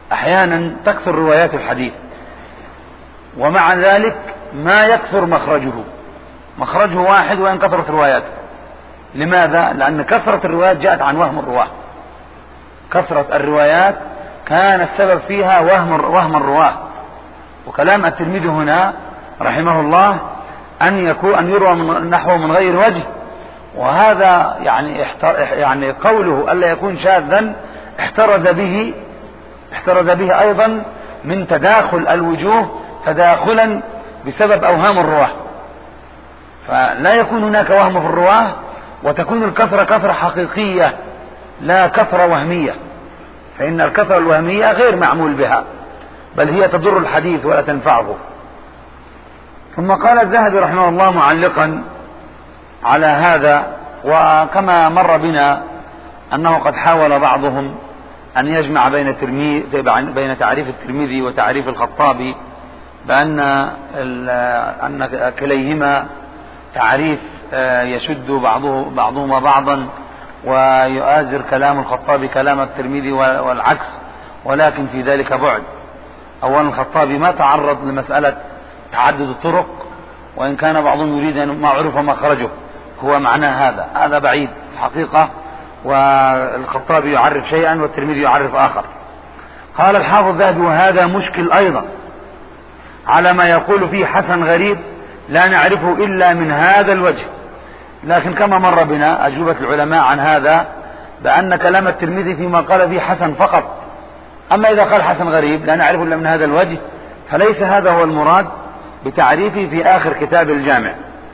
أحيانا تكثر روايات الحديث، ومع ذلك ما يكثر مخرجه، مخرجه واحد وإن كثرت رواياته. لماذا؟ لأن كثرة الروايات جاءت عن وهم الرواة، كثرة الروايات كان السبب فيها وهم وهم الرواة. وكلام الترمذي هنا رحمه الله أن يكون أن يروى من نحوه من غير وجه، وهذا يعني يعني قوله ألا يكون شاذا احترز به احترز به أيضا من تداخل الوجوه تداخلا بسبب أوهام الرواة، فلا يكون هناك وهم في الرواة، وتكون الكثرة كثرة حقيقية لا كثرة وهمية، فإن الكثرة الوهمية غير معمول بها، بل هي تضر الحديث ولا تنفعه. ثم قال الذهبي رحمه الله معلقا على هذا، وكما مر بنا أنه قد حاول بعضهم أن يجمع بين بين تعريف الترمذي وتعريف الخطابي، بأن أن كليهما تعريف يشد بعضه بعضهما بعضا ويؤازر كلام الخطابي كلام الترمذي والعكس، ولكن في ذلك بعد. أولا الخطابي ما تعرض لمسألة تعدد الطرق، وإن كان بعضهم يريد أن ما عرف مخرجه هو معناه هذا هذا بعيد الحقيقة، والخطابي يعرف شيئا والترمذي يعرف آخر. قال الحافظ الذهبي وهذا مشكل أيضا على ما يقول فيه حسن غريب لا نعرفه إلا من هذا الوجه، لكن كما مر بنا أجوبة العلماء عن هذا بأن كلام الترمذي فيما قال فيه حسن فقط، أما إذا قال حسن غريب لا نعرفه إلا من هذا الوجه فليس هذا هو المراد بتعريفه في آخر كتاب الجامع.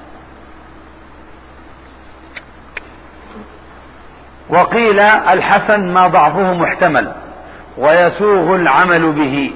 وقيل الحسن ما ضعفه محتمل ويسوغ العمل به.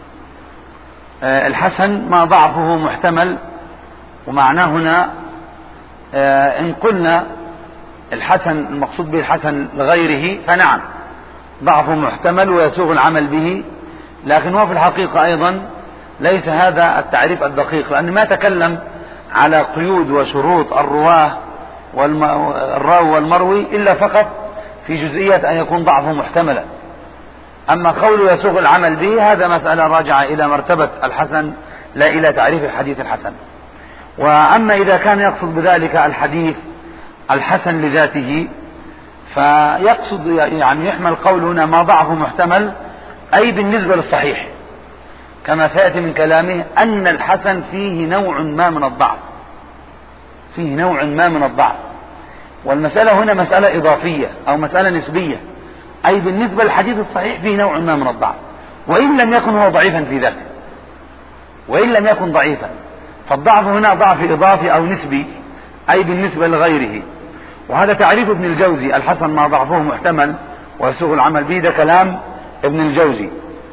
الحسن ما ضعفه محتمل، ومعناه هنا إن قلنا الحسن المقصود به الحسن لغيره فنعم ضعفه محتمل ويسوغ العمل به، لكن هو في الحقيقة أيضا ليس هذا التعريف الدقيق، لأن ما تكلم على قيود وشروط الرواه والراوي والمروي إلا فقط في جزئية أن يكون ضعفه محتملا. أما قوله يسوغ العمل به هذا مسألة راجعة إلى مرتبة الحسن لا إلى تعريف الحديث الحسن. وأما إذا كان يقصد بذلك الحديث الحسن لذاته فيقصد يعني يحمل قولنا ما ضعفه محتمل أي بالنسبة للصحيح، كما سيأتي من كلامه أن الحسن فيه نوع ما من الضعف، فيه نوع ما من الضعف، والمسألة هنا مسألة إضافية أو مسألة نسبية، أي بالنسبة للحديث الصحيح فيه نوع ما من الضعف، وإن لم يكن هو ضعيفا في ذاته، وإن لم يكن ضعيفا، فالضعف هنا ضعف إضافي أو نسبي أي بالنسبة لغيره. وهذا تعريف ابن الجوزي الحسن ما ضعفه محتمل ويسوغ العمل به، ده كلام ابن الجوزي.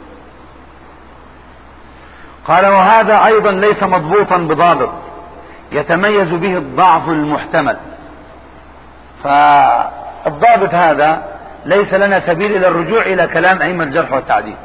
قال وهذا أيضا ليس مضبوطا بضابط يتميز به الضعف المحتمل، فالضابط هذا ليس لنا سبيل إلى الرجوع إلى كلام أئمة الجرح والتعديل.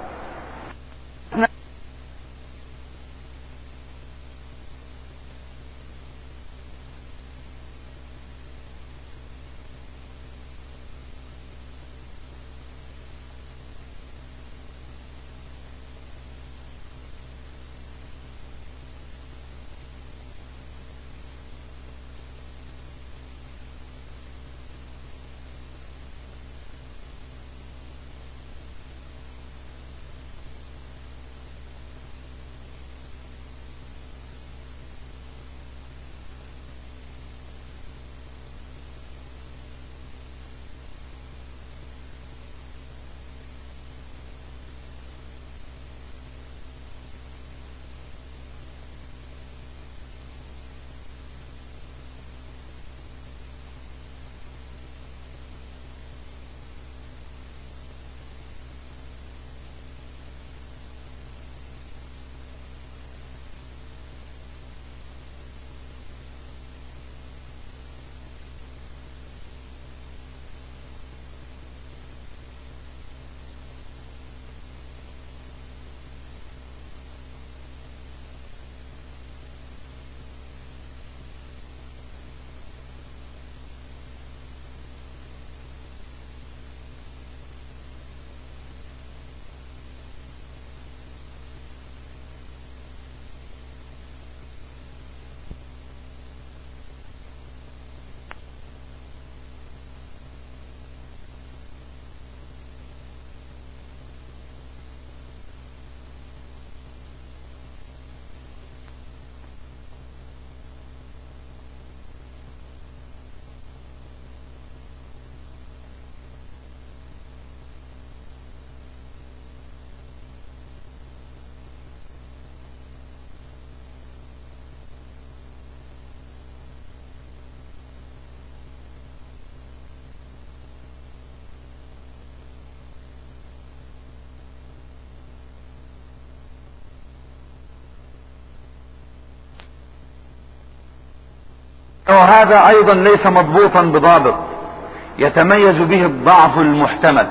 وهذا أيضا ليس مضبوطا بضابط يتميز به الضعف المحتمل.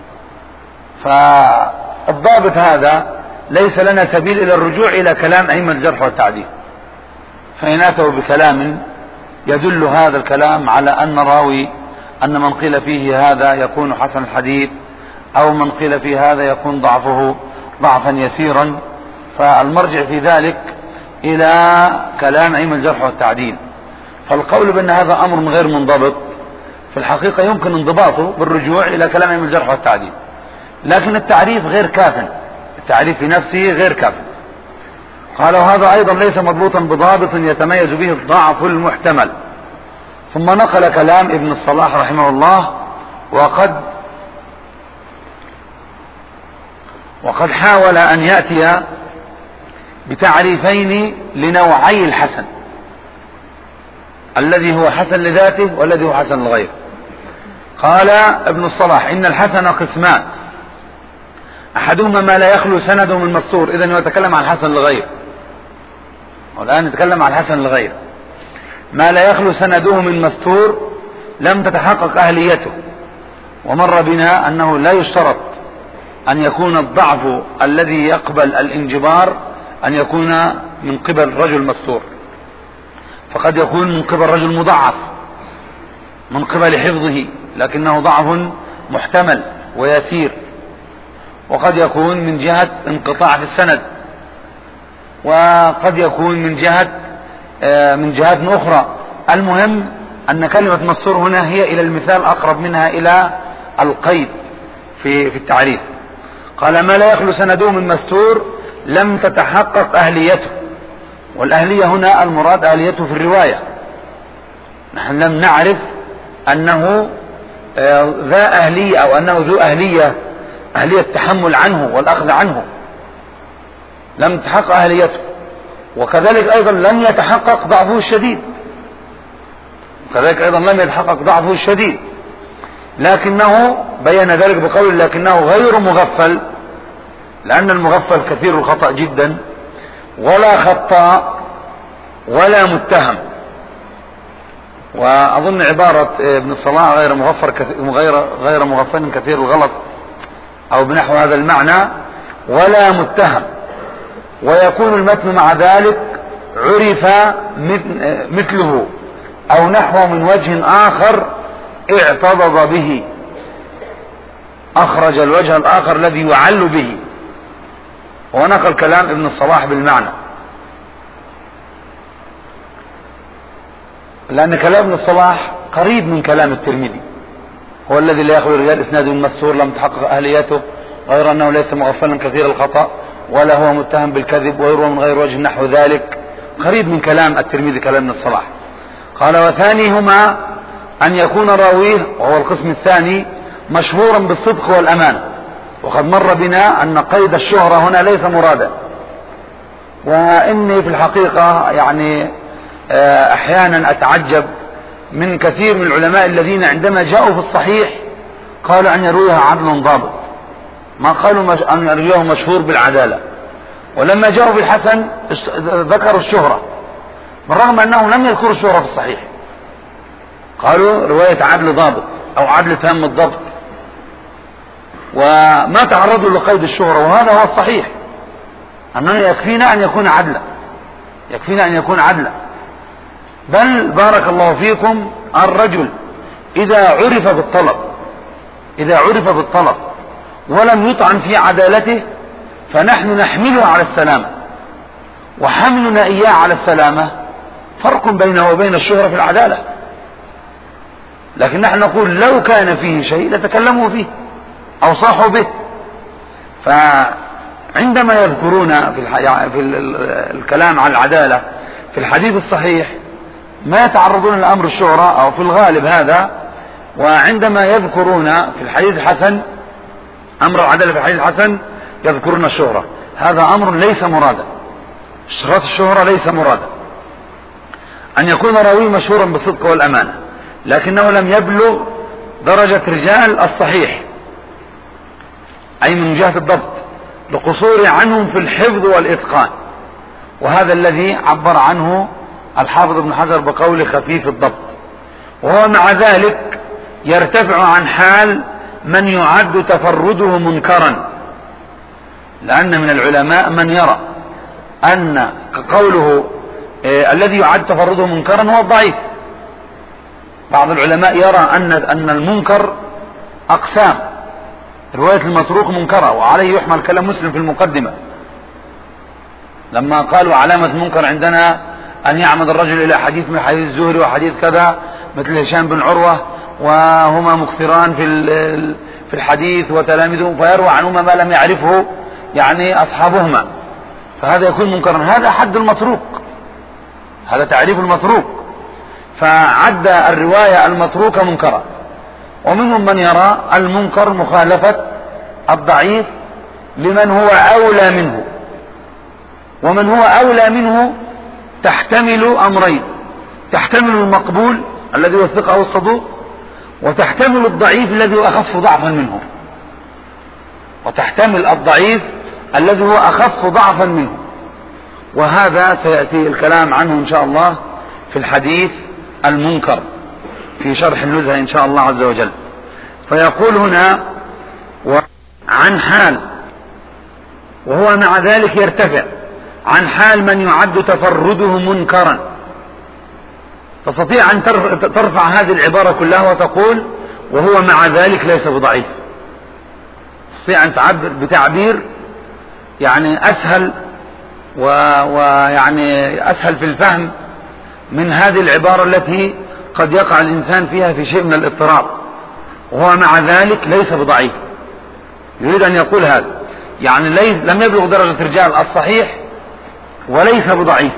فالضابط هذا ليس لنا سبيل إلى الرجوع إلى كلام أئمة الجرح والتعديل، فإن أتوا بكلام يدل هذا الكلام على أن راوي أن من قيل فيه هذا يكون حسن الحديث، أو من قيل فيه هذا يكون ضعفه ضعفا يسيرا، فالمرجع في ذلك إلى كلام أئمة الجرح والتعديل. فالقول بأن هذا أمر غير منضبط في الحقيقة يمكن انضباطه بالرجوع إلى كلام أئمة الجرح والتعديل، لكن التعريف غير كاف، التعريف في نفسه غير كاف. قال وهذا أيضا ليس مضبوطا بضابط يتميز به الضعف المحتمل. ثم نقل كلام ابن الصلاح رحمه الله، وقد وقد حاول أن يأتي بتعريفين لنوعي الحسن، الذي هو حسن لذاته والذي هو حسن لغيره. قال ابن الصلاح إن الحسن قسمان، أحدهما ما لا يخلو سنده من مستور، إذن يتكلم عن الحسن لغيره، والآن نتكلم عن الحسن لغيره. ما لا يخلو سنده من مستور لم تتحقق أهليته، ومر بنا أنه لا يشترط أن يكون الضعف الذي يقبل الانجبار أن يكون من قبل رجل مستور، فقد يكون من قبل رجل مضعف من قبل حفظه لكنه ضعف محتمل ويسير، وقد يكون من جهة انقطاع في السند، وقد يكون من جهة من جهات أخرى. المهم أن كلمة مستور هنا هي إلى المثال أقرب منها إلى القيد في في التعريف. قال ما لا يخلو سنده من مستور لم تتحقق أهليته، والأهلية هنا المراد أهليته في الرواية. نحن لم نعرف أنه ذا أهلية أو أنه ذو أهلية أهلية التحمل عنه والأخذ عنه، لم تحقق أهليته. وكذلك أيضا لم يتحقق ضعفه الشديد، وكذلك أيضا لم يتحقق ضعفه الشديد، لكنه بين ذلك بقول لكنه غير مغفل، لأن المغفل كثير الخطأ جدا، ولا خطاء ولا متهم. وأظن عبارة ابن الصلاح غير مغفر غير غير مغفل كثير الغلط أو بنحو هذا المعنى، ولا متهم. ويكون المتن مع ذلك عرف مثله أو نحو من وجه آخر اعتضد به، أخرج الوجه الآخر الذي يعل به. ونقل كلام ابن الصلاح بالمعنى، لأن كلام ابن الصلاح قريب من كلام الترمذي، هو الذي لا يخلو الرجال إسناد من مستور لم تحقق أهليته، غير أنه ليس مغفلا كثير الخطأ ولا هو متهم بالكذب ويروى من غير وجه نحو ذلك، قريب من كلام الترمذي كلام ابن الصلاح. قال وثانيهما أن يكون راويه، وهو القسم الثاني، مشهورا بالصدق والأمانة. وقد مر بنا أن قيد الشهرة هنا ليس مرادا، وإني في الحقيقة يعني أحيانا أتعجب من كثير من العلماء الذين عندما جاءوا في الصحيح قالوا أن يرويها عدل ضابط، ما قالوا أن يرويه مشهور بالعدالة. ولما جاءوا في الحسن ذكروا الشهرة بالرغم أنهم لم يذكروا الشهرة في الصحيح، قالوا رواية عدل ضابط أو عدل تام الضبط، وما تعرضوا لقيد الشهرة. وهذا هو الصحيح، أنه يكفينا أن يكون عدلا، يكفينا أن يكون عدلا. بل بارك الله فيكم الرجل إذا عرف بالطلب إذا عرف بالطلب ولم يطعن في عدالته فنحن نحمله على السلامة، وحملنا إياه على السلامة فرق بينه وبين الشهرة في العدالة. لكن نحن نقول لو كان فيه شيء لتكلموا فيه أو صاحوا به. فعندما يذكرون في, في الكلام عن العدالة في الحديث الصحيح ما يتعرضون لأمر الشهرة أو في الغالب هذا، وعندما يذكرون في الحديث الحسن أمر العدالة في الحديث الحسن يذكرون الشهرة. هذا أمر ليس مرادا، اشتراط الشهرة ليس مرادا. أن يكون راوي مشهورا بالصدق والأمانة لكنه لم يبلغ درجة رجال الصحيح، أي من جهة الضبط، لقصور عنهم في الحفظ والإتقان، وهذا الذي عبر عنه الحافظ ابن حجر بقول خفيف الضبط. وهو مع ذلك يرتفع عن حال من يعد تفرده منكرا، لأن من العلماء من يرى أن قوله آه الذي يعد تفرده منكرا هو الضعيف. بعض العلماء يرى أن أن المنكر أقسام، رواية المتروك منكرة، وعليه يحمل كلام مسلم في المقدمة لما قالوا علامة المنكر عندنا أن يعمد الرجل إلى حديث من حديث الزهري وحديث كذا مثل هشام بن عروة وهما مكثران في في الحديث وتلامذهم، فيروى عنهما ما لم يعرفه يعني أصحابهما، فهذا يكون منكرا. هذا حد المتروك، هذا تعريف المتروك، فعد الرواية المتروكة منكرة. ومنهم من يرى المنكر مخالفة الضعيف لمن هو أولى منه، ومن هو أولى منه تحتمل أمرين: تحتمل المقبول الذي هو الثقة أو الصدوق، وتحتمل الضعيف الذي هو أخف ضعفا منه، وتحتمل الضعيف الذي هو أخف ضعفا منه. وهذا سيأتي الكلام عنه إن شاء الله في الحديث المنكر في شرح النزهة إن شاء الله عز وجل. فيقول هنا عن حال، وهو مع ذلك يرتفع عن حال من يعد تفرده منكرا. تستطيع أن ترفع هذه العبارة كلها وتقول وهو مع ذلك ليس بضعيف. تستطيع أن تعبر بتعبير يعني أسهل ويعني أسهل في الفهم من هذه العبارة التي قد يقع الإنسان فيها في شيء من الاضطراب. وهو مع ذلك ليس بضعيف، يريد أن يقول هذا، يعني ليس لم يبلغ درجة رجال الصحيح وليس بضعيف،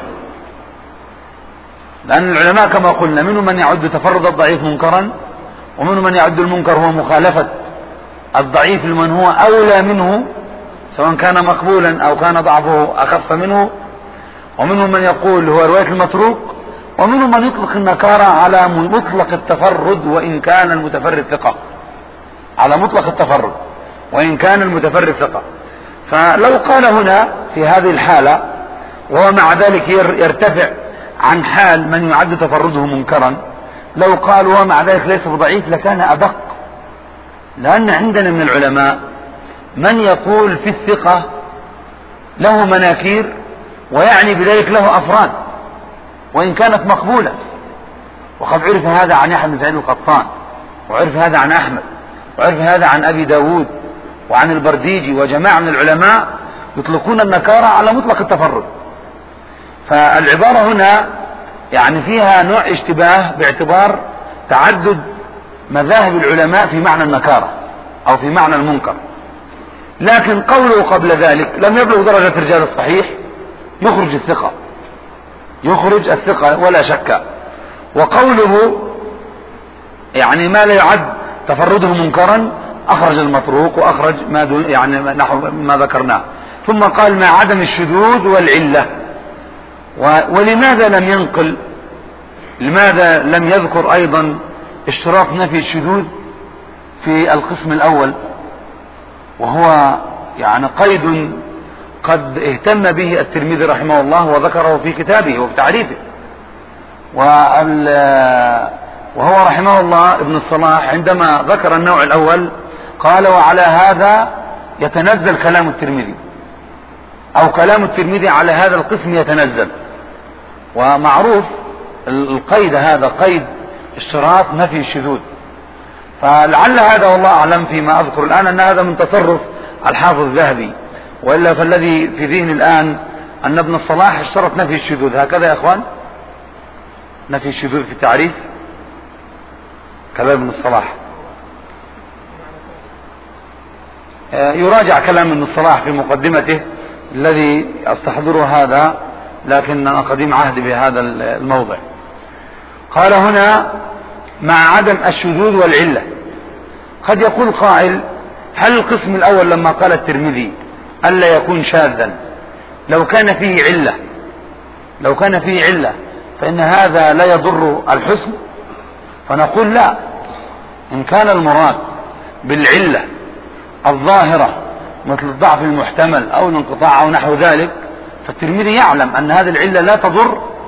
لأن العلماء كما قلنا منهم من يعد تفرد الضعيف منكرا، ومنهم من يعد المنكر هو مخالفة الضعيف لمن هو أولى منه سواء كان مقبولا أو كان ضعفه أخف منه، ومنهم من يقول هو رواية المتروك، ومنهم من يطلق النكارة على مطلق التفرد وإن كان المتفرد ثقة، على مطلق التفرد وإن كان المتفرد ثقة. فلو قال هنا في هذه الحالة وهو مع ذلك يرتفع عن حال من يعد تفرده منكرا، لو قال وهو مع ذلك ليس بضعيف لكان أدق، لأن عندنا من العلماء من يقول في الثقة له مناكير ويعني بذلك له أفراد وإن كانت مقبولة. وقد عرف هذا عن يحيى بن سعيد القطان، وعرف هذا عن أحمد، وعرف هذا عن أبي داود وعن البرديجي وجماعة من العلماء يطلقون النكارة على مطلق التفرد. فالعبارة هنا يعني فيها نوع اشتباه باعتبار تعدد مذاهب العلماء في معنى النكارة أو في معنى المنكر. لكن قوله قبل ذلك لم يبلغ درجة رجال الصحيح يخرج الثقة، يخرج الثقة ولا شك. وقوله يعني ما لا يعد تفرده منكرا أخرج المتروك وأخرج ما دون يعني نحو ما ذكرناه. ثم قال مع عدم الشذوذ والعلة. ولماذا لم ينقل، لماذا لم يذكر أيضا اشتراط نفي الشذوذ في القسم الأول، وهو يعني قيد قد اهتم به الترمذي رحمه الله وذكره في كتابه وفي تعريفه. وهو رحمه الله ابن الصلاح عندما ذكر النوع الأول قال وعلى هذا يتنزل كلام الترمذي، أو كلام الترمذي على هذا القسم يتنزل. ومعروف القيد هذا قيد اشتراط نفي الشذوذ، فلعل هذا والله أعلم فيما أذكر الآن أن هذا من تصرف الحافظ الذهبي، وإلا فالذي في ذهني الآن أن ابن الصلاح اشترط نفي الشذوذ. هكذا يا أخوان، نفي الشذوذ في التعريف كلام ابن الصلاح. يراجع كلام ابن الصلاح في مقدمته الذي أستحضره هذا، لكن أنا قديم عهد بهذا الموضع. قال هنا مع عدم الشذوذ والعلة. قد يقول قائل هل القسم الأول لما قال الترمذي ألا يكون شاذا لو كان فيه علة، لو كان فيه علة فإن هذا لا يضر الحسن؟ فنقول لا، إن كان المراد بالعلة الظاهرة مثل الضعف المحتمل أو الانقطاع أو نحو ذلك، فالترمذي يعلم أن هذه العلة لا تضر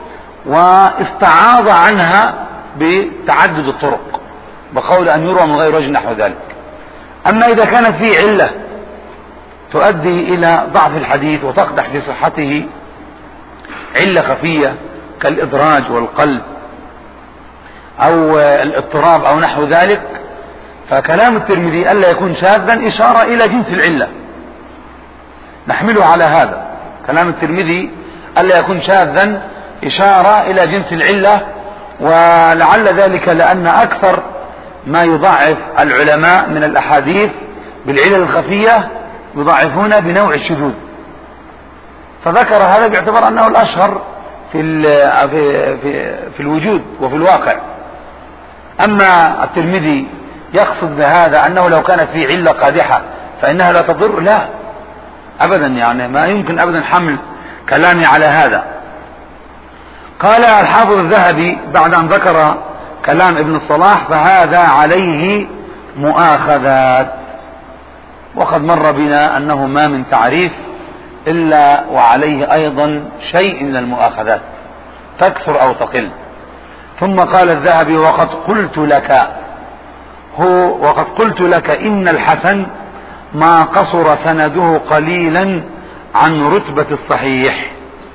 واستعاض عنها بتعدد الطرق بقول أن يروى من غير وجه نحو ذلك. أما إذا كانت فيه علة تؤدي إلى ضعف الحديث وتقدح في صحته، علة خفية كالإدراج والقلب أو الاضطراب أو نحو ذلك، فكلام الترمذي ألا يكون شاذا إشارة إلى جنس العلة، نحمله على هذا. كلام الترمذي ألا يكون شاذا إشارة إلى جنس العلة، ولعل ذلك لأن أكثر ما يضعف العلماء من الأحاديث بالعلل الخفية يضعفون بنوع الشذوذ، فذكر هذا باعتبار أنه الأشهر في, في, في, في الوجود وفي الواقع. أما الترمذي يقصد بهذا أنه لو كانت في علة قادحة فإنها لا تضر، لا أبدا، يعني ما يمكن أبدا حمل كلامي على هذا. قال الحافظ الذهبي بعد أن ذكر كلام ابن الصلاح: فهذا عليه مؤاخذات. وقد مر بنا أنه ما من تعريف إلا وعليه أيضا شيء من المؤاخذات تكثر أو تقل. ثم قال الذهبي: وقد قلت لك هو وقد قلت لك إن الحسن ما قصر سنده قليلا عن رتبة الصحيح.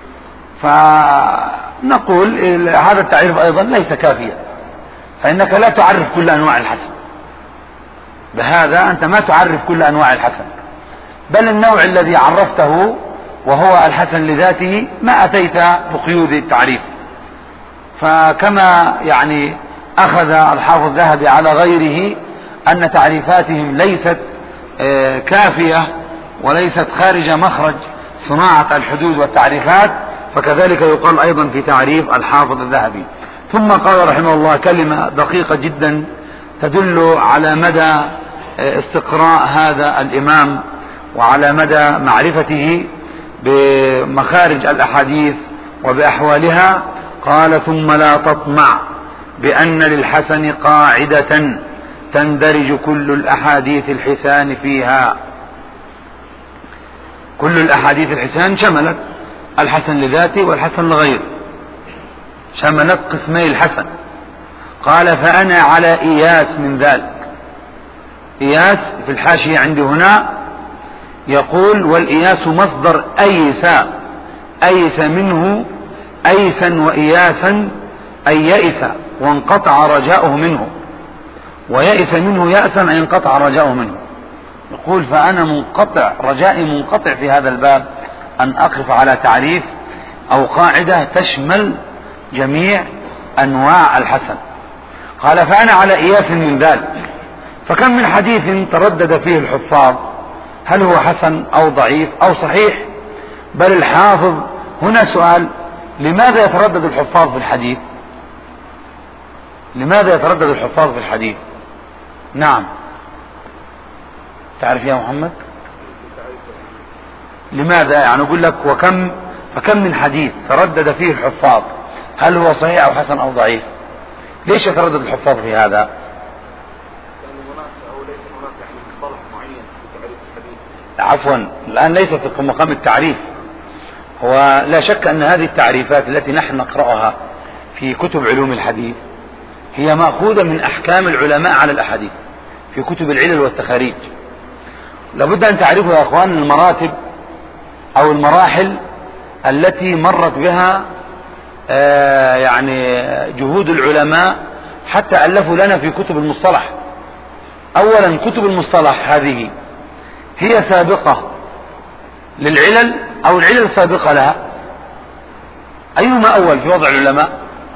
فنقول هذا التعريف أيضا ليس كافيا، فإنك لا تعرف كل أنواع الحسن، بهذا أنت ما تعرف كل أنواع الحسن، بل النوع الذي عرفته وهو الحسن لذاته ما أتيت بقيود التعريف. فكما يعني أخذ الحافظ الذهبي على غيره أن تعريفاتهم ليست كافية وليست خارج مخرج صناعة الحدود والتعريفات، فكذلك يقال أيضا في تعريف الحافظ الذهبي. ثم قال رحمه الله كلمة دقيقة جدا تدل على مدى استقراء هذا الإمام وعلى مدى معرفته بمخارج الأحاديث وبأحوالها. قال: ثم لا تطمع بأن للحسن قاعدة تندرج كل الأحاديث الحسان فيها. كل الأحاديث الحسان شملت الحسن لذاته والحسن لغيره، شملت قسمي الحسن. قال: فأنا على إياس من ذلك. إياس في الحاشية عندي هنا يقول: والإياس مصدر أيس، أيس منه أيسا وإياسا، أي يئس وانقطع رجاؤه منه، ويئس منه يأسا أي انقطع رجاؤه منه. يقول: فأنا منقطع، رجائي منقطع في هذا الباب أن أقف على تعريف أو قاعدة تشمل جميع أنواع الحسن. قال: فأنا على إياس من ذلك. فكم من حديث تردد فيه الحفاظ هل هو حسن أو ضعيف أو صحيح. بل الحافظ هنا سؤال: لماذا يتردد الحفاظ في الحديث؟ لماذا يتردد الحفاظ في الحديث؟ نعم، تعرف يا محمد لماذا؟ يعني أقول لك وكم فكم من حديث تردد فيه الحفاظ هل هو صحيح أو حسن أو ضعيف. ليش يتردد الحفاظ في هذا؟ عفوا، الآن ليس في مقام التعريف. هو لا شك أن هذه التعريفات التي نحن نقرأها في كتب علوم الحديث هي مأخوذة من أحكام العلماء على الأحاديث في كتب العلل والتخاريج. لابد أن تعرفوا يا أخوان المراتب أو المراحل التي مرت بها آه يعني جهود العلماء حتى ألفوا لنا في كتب المصطلح. أولا كتب المصطلح هذه هي سابقة للعلل أو العلل سابقة لها؟ أيهما أول في وضع العلماء؟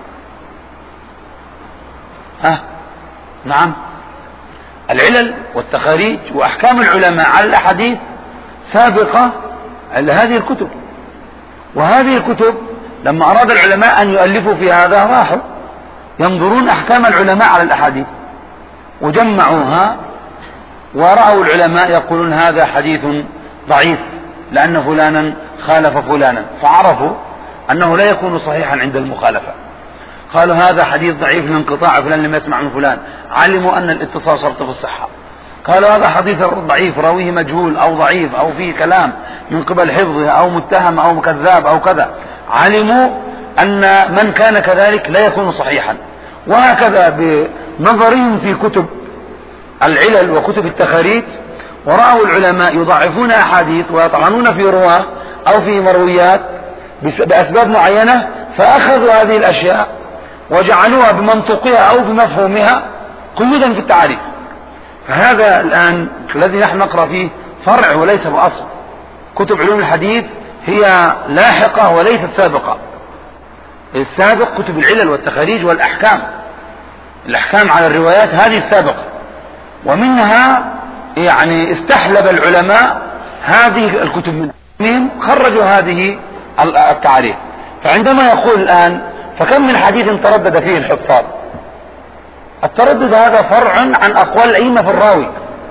ها؟ نعم، العلل والتخاريج وأحكام العلماء على الأحاديث سابقة لهذه الكتب. وهذه الكتب لما أراد العلماء أن يؤلفوا في هذا راحوا ينظرون أحكام العلماء على الأحاديث وجمعوها، ورأوا العلماء يقولون هذا حديث ضعيف لأن فلانا خالف فلانا، فعرفوا أنه لا يكون صحيحا عند المخالفة. قالوا هذا حديث ضعيف لانقطاع فلان لم يسمع من فلان، علموا أن الاتصال شرط في الصحة. قالوا هذا حديث ضعيف راويه مجهول أو ضعيف أو فيه كلام من قبل حفظه أو متهم أو كذاب أو كذا، علموا أن من كان كذلك لا يكون صحيحا. وهكذا بنظرهم في كتب العلل وكتب التخاريج، ورأوا العلماء يضعفون أحاديث ويطعنون في رواه أو في مرويات بأسباب معينة، فأخذوا هذه الأشياء وجعلوها بمنطقها أو بمفهومها قيودا في التعريف. فهذا الآن الذي نحن نقرأ فيه فرع وليس بأصل. كتب علوم الحديث هي لاحقة وليست سابقة. السابق كتب العلل والتخاريج والأحكام، الأحكام على الروايات هذه السابقة، ومنها يعني استحلب العلماء هذه الكتب منهم خرجوا هذه التعريف. فعندما يقول الآن فكم من حديث تردد فيه الحفاظ، التردد هذا فرع عن أقوال الأئمة في الراوي.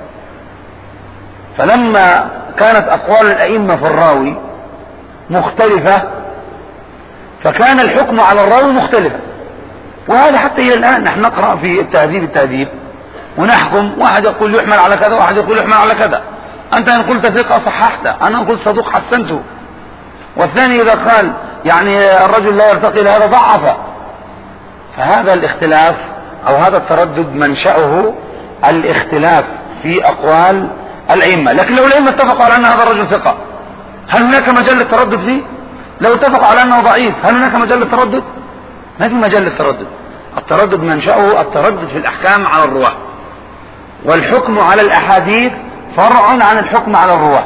فلما كانت أقوال الأئمة في الراوي مختلفة فكان الحكم على الراوي مختلفا. وهذا حتى إلى الآن نحن نقرأ في التهذيب التهذيب ونحكم، واحد يقول يحمل على كذا، واحد يقول يحمل على كذا، أنت إن قلت ثقة صححته، أنا إن قلت صدوق حسنته، والثاني إذا قال يعني الرجل لا يرتقي لهذا ضعفه. فهذا الاختلاف أو هذا التردد منشأه الاختلاف في أقوال الأئمة. لكن لو الأئمة اتفقوا على أن هذا الرجل ثقة، هل هناك مجال للتردد فيه؟ لو اتفقوا على أنه ضعيف، هل هناك مجال للتردد؟ ما في مجال للتردد. التردد منشأه التردد في الأحكام على الرواة، والحكم على الأحاديث فرع عن الحكم على الرواة.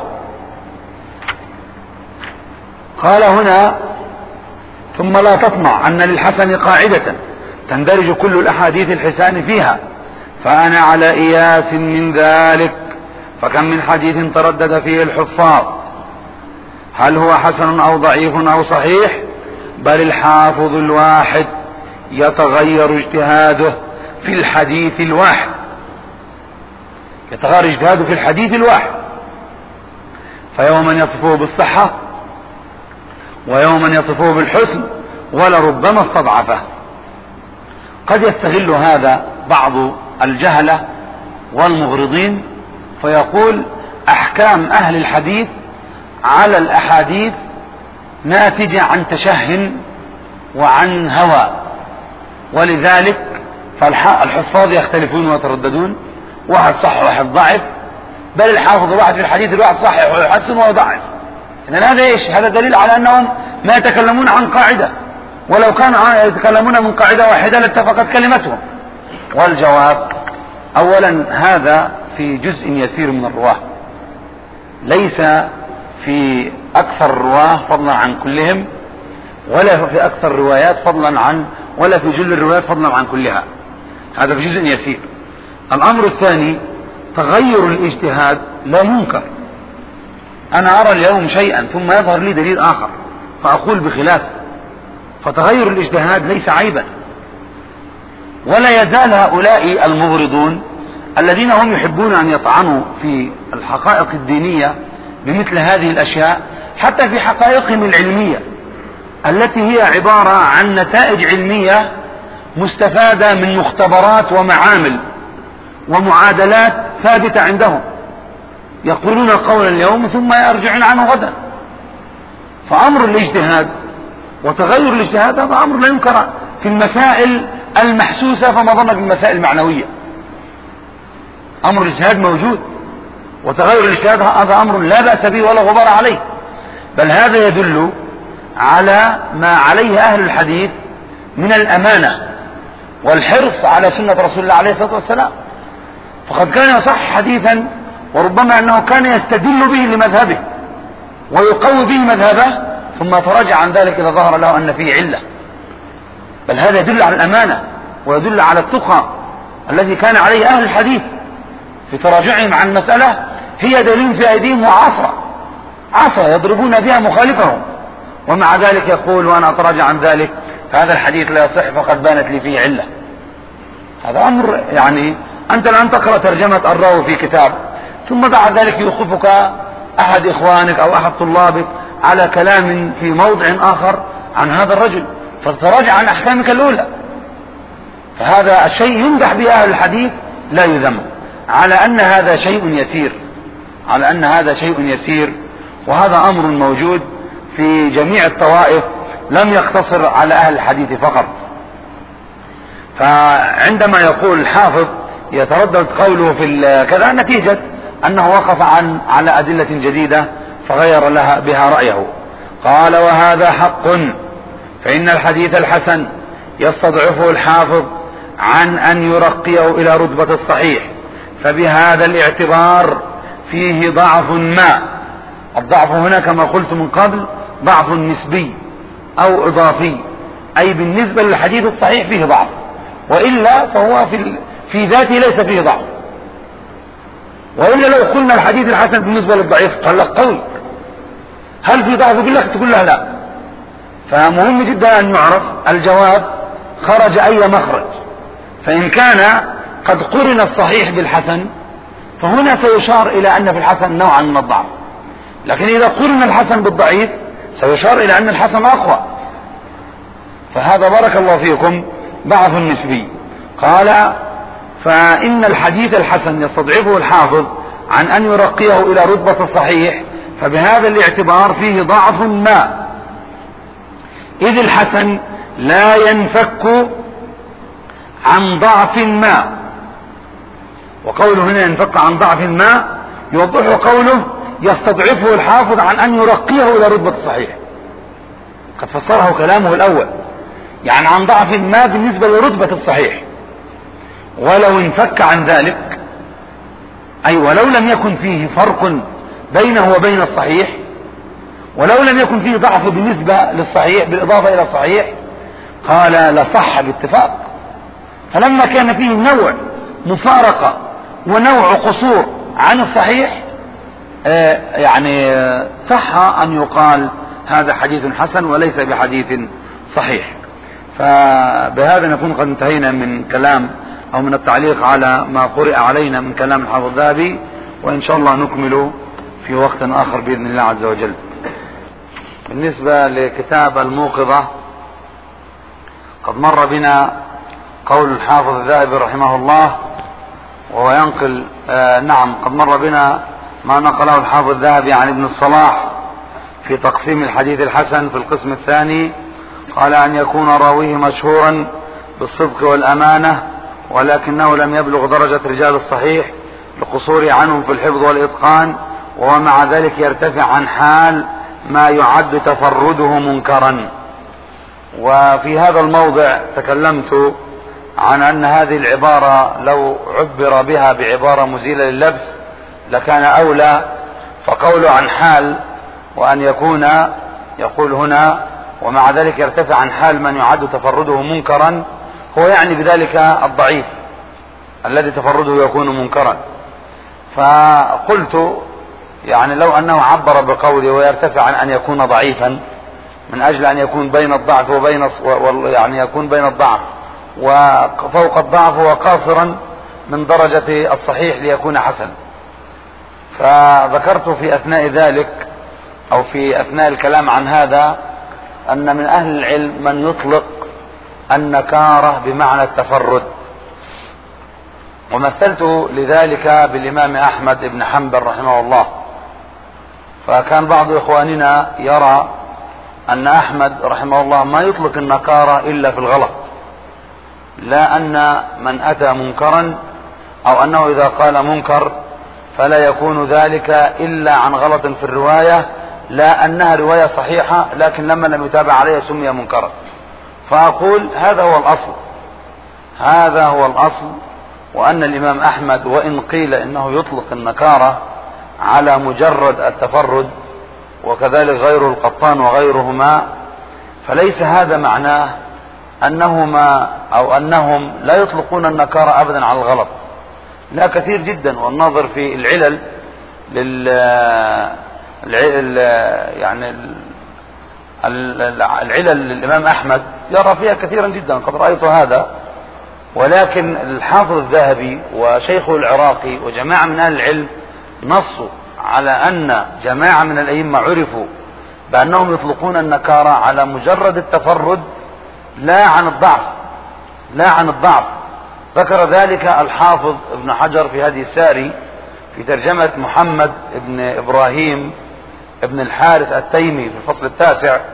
قال هنا ثم لا تطمع أن للحسن قاعدة تندرج كل الأحاديث الحسان فيها، فأنا على إياس من ذلك، فكم من حديث تردد فيه الحفاظ هل هو حسن أو ضعيف أو صحيح، بل الحافظ الواحد يتغير اجتهاده في الحديث الواحد، يتغير اجتهاده في الحديث الواحد، فيوما يصفه بالصحة ويوما يصفه بالحسن ولربما استضعفه. قد يستغل هذا بعض الجهلة والمغرضين فيقول أحكام أهل الحديث على الأحاديث ناتجة عن تشه وعن هوى، ولذلك فالحفاظ يختلفون ويترددون، واحد صح وواحد ضعف، بل الحافظ الواحد في الحديث الواحد صحيح ويحسن ويضعف. إذن هذا إيش؟ هذا دليل على أنهم ما يتكلمون عن قاعدة، ولو كانوا يتكلمون من قاعدة واحدة لاتفقت كلمتهم. والجواب أولا هذا في جزء يسير من الرواه، ليس في أكثر الرواه فضلا عن كلهم، ولا في أكثر الروايات فضلا عن ولا في جل الروايات فضلا عن كلها، هذا في جزء يسير. الأمر الثاني تغير الاجتهاد لا ينكر. أنا أرى اليوم شيئا ثم يظهر لي دليل آخر فأقول بخلافه، فتغير الاجتهاد ليس عيبا. ولا يزال هؤلاء المغرضون الذين هم يحبون أن يطعنوا في الحقائق الدينية بمثل هذه الأشياء، حتى في حقائقهم العلمية التي هي عبارة عن نتائج علمية مستفادة من مختبرات ومعامل ومعادلات ثابتة عندهم، يقولون قولا اليوم ثم يرجعون عنه غدا. فأمر الاجتهاد وتغير الاجتهاد هذا أمر لا ينكر في المسائل المحسوسة، فما ظن بالمسائل المعنوية. أمر الاجتهاد موجود، وتغير الاجتهاد هذا أمر لا بأس به ولا غبار عليه، بل هذا يدل على ما عليه أهل الحديث من الأمانة والحرص على سنة رسول الله عليه الصلاة والسلام. فقد كان يصح حديثا وربما أنه كان يستدل به لمذهبه ويقوي به مذهبه، ثم تراجع عن ذلك إذا ظهر له أن فيه علة. بل هذا يدل على الأمانة ويدل على التقى الذي كان عليه أهل الحديث في تراجعهم عن مسألة هي دليل في أيديهم وعصا عصا يضربون بها مخالفهم، ومع ذلك يقول وأنا أتراجع عن ذلك فهذا الحديث لا يصح فقد بانت لي فيه علة. هذا أمر يعني أنت الآن تقرأ ترجمة الراوي في كتاب، ثم بعد ذلك يوقفك أحد إخوانك أو أحد طلابك على كلام في موضع آخر عن هذا الرجل فتراجع عن أحكامك الأولى. فهذا الشيء يمدح به أهل الحديث لا يذم، على أن هذا شيء يسير، على أن هذا شيء يسير. وهذا أمر موجود في جميع الطوائف لم يقتصر على أهل الحديث فقط. فعندما يقول الحافظ يتردد قوله في كذا نتيجة أنه وقف عن على أدلة جديدة فغير لها بها رأيه. قال وهذا حق، فإن الحديث الحسن يستضعفه الحافظ عن أن يرقيه إلى رتبة الصحيح، فبهذا الاعتبار فيه ضعف ما. الضعف هنا كما قلت من قبل ضعف نسبي أو إضافي، أي بالنسبة للحديث الصحيح فيه ضعف، وإلا فهو في, في ذاته ليس فيه ضعف. وإلا لو قلنا الحديث الحسن بالنسبة للضعيف قال لك قوي، هل في ضعف؟ يقول لك تقول له لا. فمهم جدا أن يعرف الجواب خرج أي مخرج. فإن كان قد قرن الصحيح بالحسن فهنا سيشار إلى أن في الحسن نوعا من الضعف، لكن إذا قرن الحسن بالضعيف سيشار إلى أن الحسن أقوى. فهذا بارك الله فيكم ضعف نسبي. قال فإن الحديث الحسن يستضعفه الحافظ عن أن يرقيه إلى رتبة الصحيح، فبهذا الاعتبار فيه ضعف ما، إذ الحسن لا ينفك عن ضعف ما. وقوله هنا ينفك عن ضعف ما يوضح قوله يستضعفه الحافظ عن أن يرقيه إلى رتبة الصحيح، قد فسره كلامه الأول، يعني عن ضعف ما بالنسبة لرتبة الصحيح. ولو انفك عن ذلك، أي ولو لم يكن فيه فرق بينه وبين الصحيح، ولو لم يكن فيه ضعف بالنسبة للصحيح بالإضافة إلى الصحيح، قال لصح باتفاق. فلما كان فيه نوع مفارقة ونوع قصور عن الصحيح آه يعني آه صح أن يقال هذا حديث حسن وليس بحديث صحيح. فبهذا نكون قد انتهينا من كلام أو من التعليق على ما قرئ علينا من كلام الحافظ الذهبي، وإن شاء الله نكمل في وقت آخر بإذن الله عز وجل. بالنسبة لكتاب الموقظة قد مر بنا قول الحافظ الذهبي رحمه الله، وهو ينقل آه نعم قد مر بنا ما نقله الحافظ الذهبي عن ابن الصلاح في تقسيم الحديث الحسن في القسم الثاني. قال أن يكون راويه مشهورا بالصدق والأمانة ولكنه لم يبلغ درجة رجال الصحيح لقصور عنهم في الحفظ والإتقان، ومع ذلك يرتفع عن حال ما يعد تفرده منكرا. وفي هذا الموضع تكلمت عن أن هذه العبارة لو عبر بها بعبارة مزيلة لللبس لكان أولى. فقوله عن حال وأن يكون يقول هنا ومع ذلك يرتفع عن حال من يعد تفرده منكرا، هو يعني بذلك الضعيف الذي تفرده يكون منكرا. فقلت يعني لو أنه عبر بقوله ويرتفع عن أن يكون ضعيفا من أجل أن يكون بين الضعف وبين يعني يكون بين الضعف وفوق الضعف وقاصرا من درجة الصحيح ليكون حسن. فذكرت في أثناء ذلك أو في أثناء الكلام عن هذا أن من أهل العلم من يطلق النكارة بمعنى التفرد، ومثلت لذلك بالإمام أحمد بن حنبل رحمه الله. فكان بعض إخواننا يرى أن أحمد رحمه الله ما يطلق النكارة إلا في الغلط، لا أن من أتى منكرا أو أنه إذا قال منكر فلا يكون ذلك إلا عن غلط في الرواية، لا أنها رواية صحيحة لكن لما لم يتابع عليها سمي منكرا. فأقول هذا هو الأصل، هذا هو الأصل، وأن الإمام أحمد وإن قيل إنه يطلق النكارة على مجرد التفرد وكذلك غير القطان وغيرهما، فليس هذا معناه أنهما أو أنهم لا يطلقون النكارة أبدا على الغلط، لا كثير جدا. والنظر في العلل لل العلل يعني العلل للإمام أحمد يرى فيها كثيرا جدا، قد رأيت هذا. ولكن الحافظ الذهبي وشيخه العراقي وجماعة من أهل العلم نصوا على أن جماعة من الأئمة عرفوا بأنهم يطلقون النكارة على مجرد التفرد لا عن الضعف، لا عن الضعف. ذكر ذلك الحافظ ابن حجر في هدي الساري في ترجمة محمد ابن إبراهيم ابن الحارث التيمي في الفصل التاسع،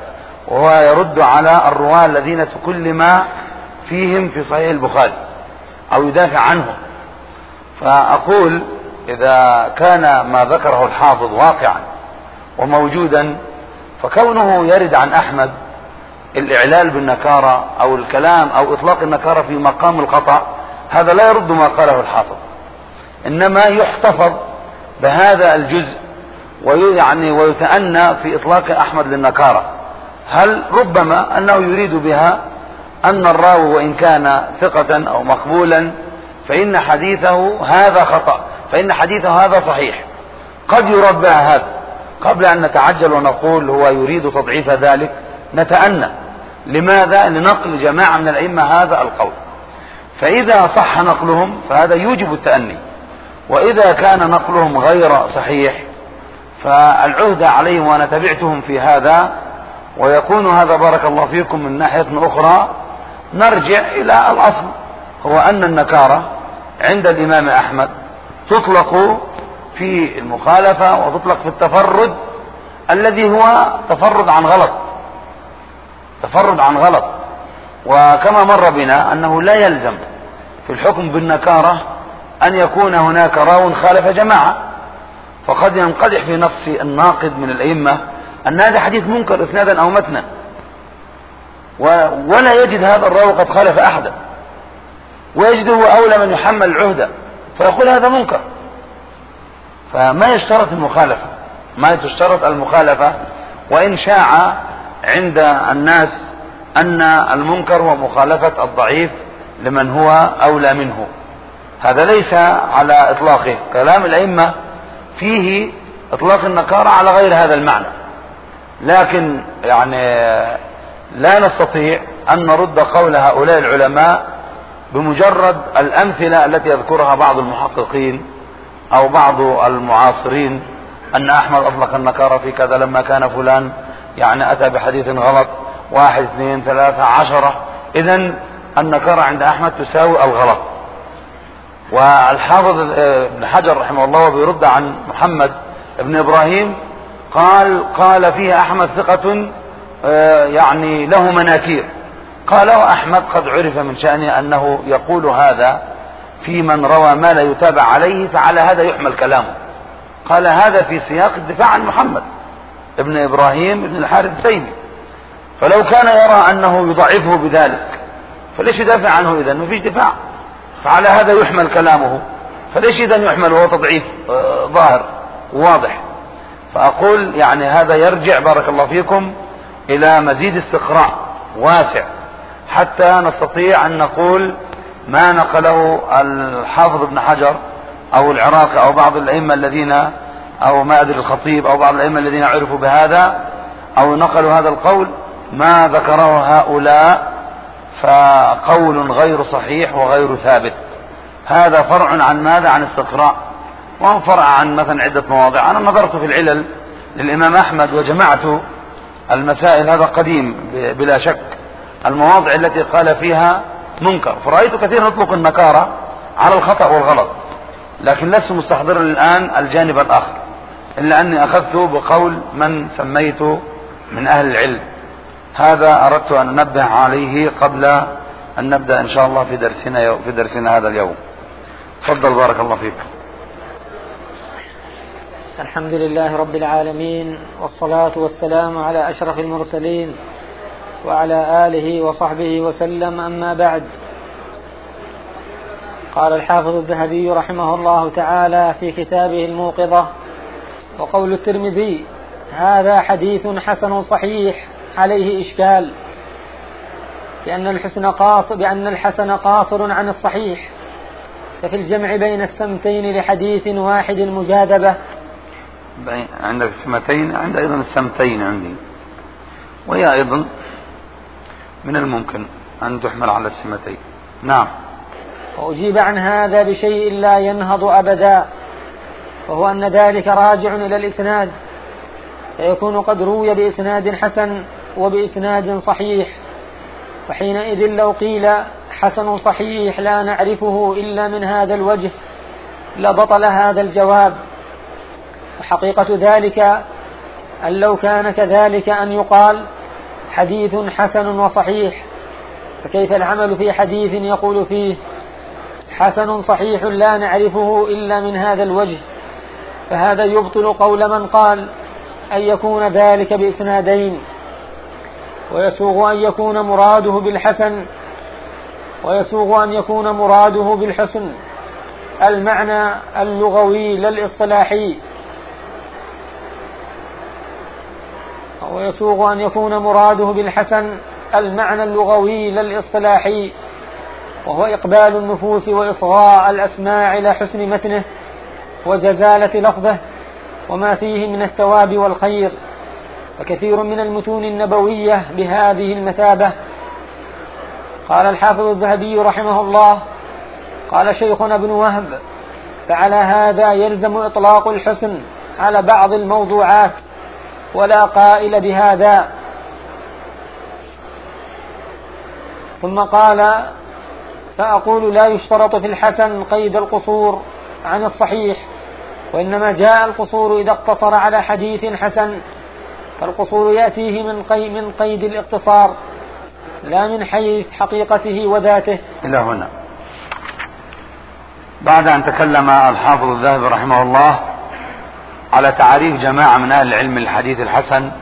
وهو يرد على الرواة الذين تكلم فيهم في صحيح البخاري أو يدافع عنهم. فأقول إذا كان ما ذكره الحافظ واقعا وموجودا، فكونه يرد عن أحمد الإعلال بالنكارة أو الكلام أو إطلاق النكارة في مقام القطع، هذا لا يرد ما قاله الحافظ، إنما يحتفظ بهذا الجزء ويعني ويتأنى في إطلاق أحمد للنكارة. هل ربما أنه يريد بها أن الراوي وإن كان ثقة أو مقبولا فإن حديثه هذا خطأ، فإن حديثه هذا صحيح، قد يرد بها هذا. قبل أن نتعجل ونقول هو يريد تضعيف ذلك، نتأنى. لماذا؟ لنقل جماعة من الأئمة هذا القول، فإذا صح نقلهم فهذا يوجب التأني، وإذا كان نقلهم غير صحيح فالعهد عليهم وأنا تبعتهم في هذا. ويكون هذا بارك الله فيكم من ناحية أخرى نرجع إلى الأصل، هو أن النكارة عند الإمام أحمد تطلق في المخالفة وتطلق في التفرد الذي هو تفرد عن غلط، تفرد عن غلط. وكما مر بنا أنه لا يلزم في الحكم بالنكارة أن يكون هناك راو خالف جماعة، فقد ينقدح في نفس الناقد من الأئمة أن هذا حديث منكر إسنادا أو متنا، ولا يجد هذا الراوي قد خالف أحدا، ويجده أولى من يحمل العهدة فيقول هذا منكر. فما يشترط المخالفة، ما تشترط المخالفة، وإن شاع عند الناس أن المنكر هو مخالفة الضعيف لمن هو أولى منه، هذا ليس على إطلاقه. كلام الأئمة فيه إطلاق النكارة على غير هذا المعنى، لكن يعني لا نستطيع أن نرد قول هؤلاء العلماء بمجرد الأمثلة التي يذكرها بعض المحققين أو بعض المعاصرين، أن أحمد أطلق النكارة في كذا لما كان فلان يعني أتى بحديث غلط، واحد اثنين ثلاثة عشرة. إذن النكارة عند أحمد تساوي الغلط. والحافظ ابن حجر رحمه الله بيرد عن محمد ابن إبراهيم قال قال فيه أحمد ثقة يعني له مناكير، قال أحمد قد عرف من شأنه أنه يقول هذا في من روى ما لا يتابع عليه، فعلى هذا يحمل كلامه. قال هذا في سياق الدفاع عن محمد ابن إبراهيم ابن الحارث التيمي، فلو كان يرى أنه يضعفه بذلك فليش يدافع عنه؟ إذن ما فيش دفاع، فعلى هذا يحمل كلامه، فليش إذن يحمل وهو تضعيف ظاهر واضح. فأقول يعني هذا يرجع بارك الله فيكم إلى مزيد استقراء واسع حتى نستطيع أن نقول ما نقله الحافظ ابن حجر أو العراقي أو بعض الأئمة الذين أو ما أدري الخطيب أو بعض الأئمة الذين عرفوا بهذا أو نقلوا هذا القول، ما ذكره هؤلاء فقول غير صحيح وغير ثابت. هذا فرع عن ماذا؟ عن استقراء، وهو فرع عن مثلا عدة مواضع. أنا نظرت في العلل للإمام أحمد وجمعت المسائل، هذا قديم بلا شك، المواضع التي قال فيها منكر، فرأيت كثيرا يطلق النكارة على الخطأ والغلط، لكن لست مستحضرا الآن الجانب الآخر، إلا أني أخذت بقول من سميت من أهل العلم. هذا أردت أن أنبه عليه قبل أن نبدأ إن شاء الله في درسنا في درسنا هذا اليوم. تفضل بارك الله فيك. الحمد لله رب العالمين، والصلاة والسلام على أشرف المرسلين وعلى آله وصحبه وسلم، أما بعد. قال الحافظ الذهبي رحمه الله تعالى في كتابه الموقظة: وقول الترمذي هذا حديث حسن صحيح عليه إشكال، بأن الحسن قاصر بأن الحسن قاصر عن الصحيح، ففي الجمع بين السمتين لحديث واحد المجاذبة. عندك السمتين، عند أيضا السمتين عندي، وهي أيضا من الممكن أن تحمل على السمتين. نعم. وأجيب عن هذا بشيء لا ينهض أبدا، وهو أن ذلك راجع إلى الإسناد، فيكون قد روي بإسناد حسن وبإسناد صحيح، وحينئذ لو قيل حسن صحيح لا نعرفه إلا من هذا الوجه لبطل هذا الجواب. وحقيقة ذلك أن لو كان كذلك أن يقال حديث حسن وصحيح، فكيف العمل في حديث يقول فيه حسن صحيح لا نعرفه إلا من هذا الوجه؟ فهذا يبطل قول من قال أن يكون ذلك بإسنادين، ويسوغ أن يكون مراده بالحسن ويسوغ أن يكون مراده بالحسن المعنى اللغوي لا الاصطلاحي، ويسوغ أن يكون مراده بالحسن المعنى اللغوي لا الاصطلاحي، وهو إقبال النفوس وإصغاء الأسماع إلى حسن متنه وجزالة لفظه وما فيه من الثواب والخير. وكثير من المتون النبوية بهذه المثابة. قال الحافظ الذهبي رحمه الله: قال شيخنا ابن وهب: فعلى هذا يلزم إطلاق الحسن على بعض الموضوعات، ولا قائل بهذا. ثم قال: فأقول لا يشترط في الحسن قيد القصور عن الصحيح، وإنما جاء القصور إذا اقتصر على حديث حسن، فالقصور يأتيه من قيد, من قيد الاقتصار لا من حيث حقيقته وذاته. إلى هنا بعد أن تكلم الحافظ الذهبي رحمه الله على تعريف جماعة من أهل العلم الحديث الحسن،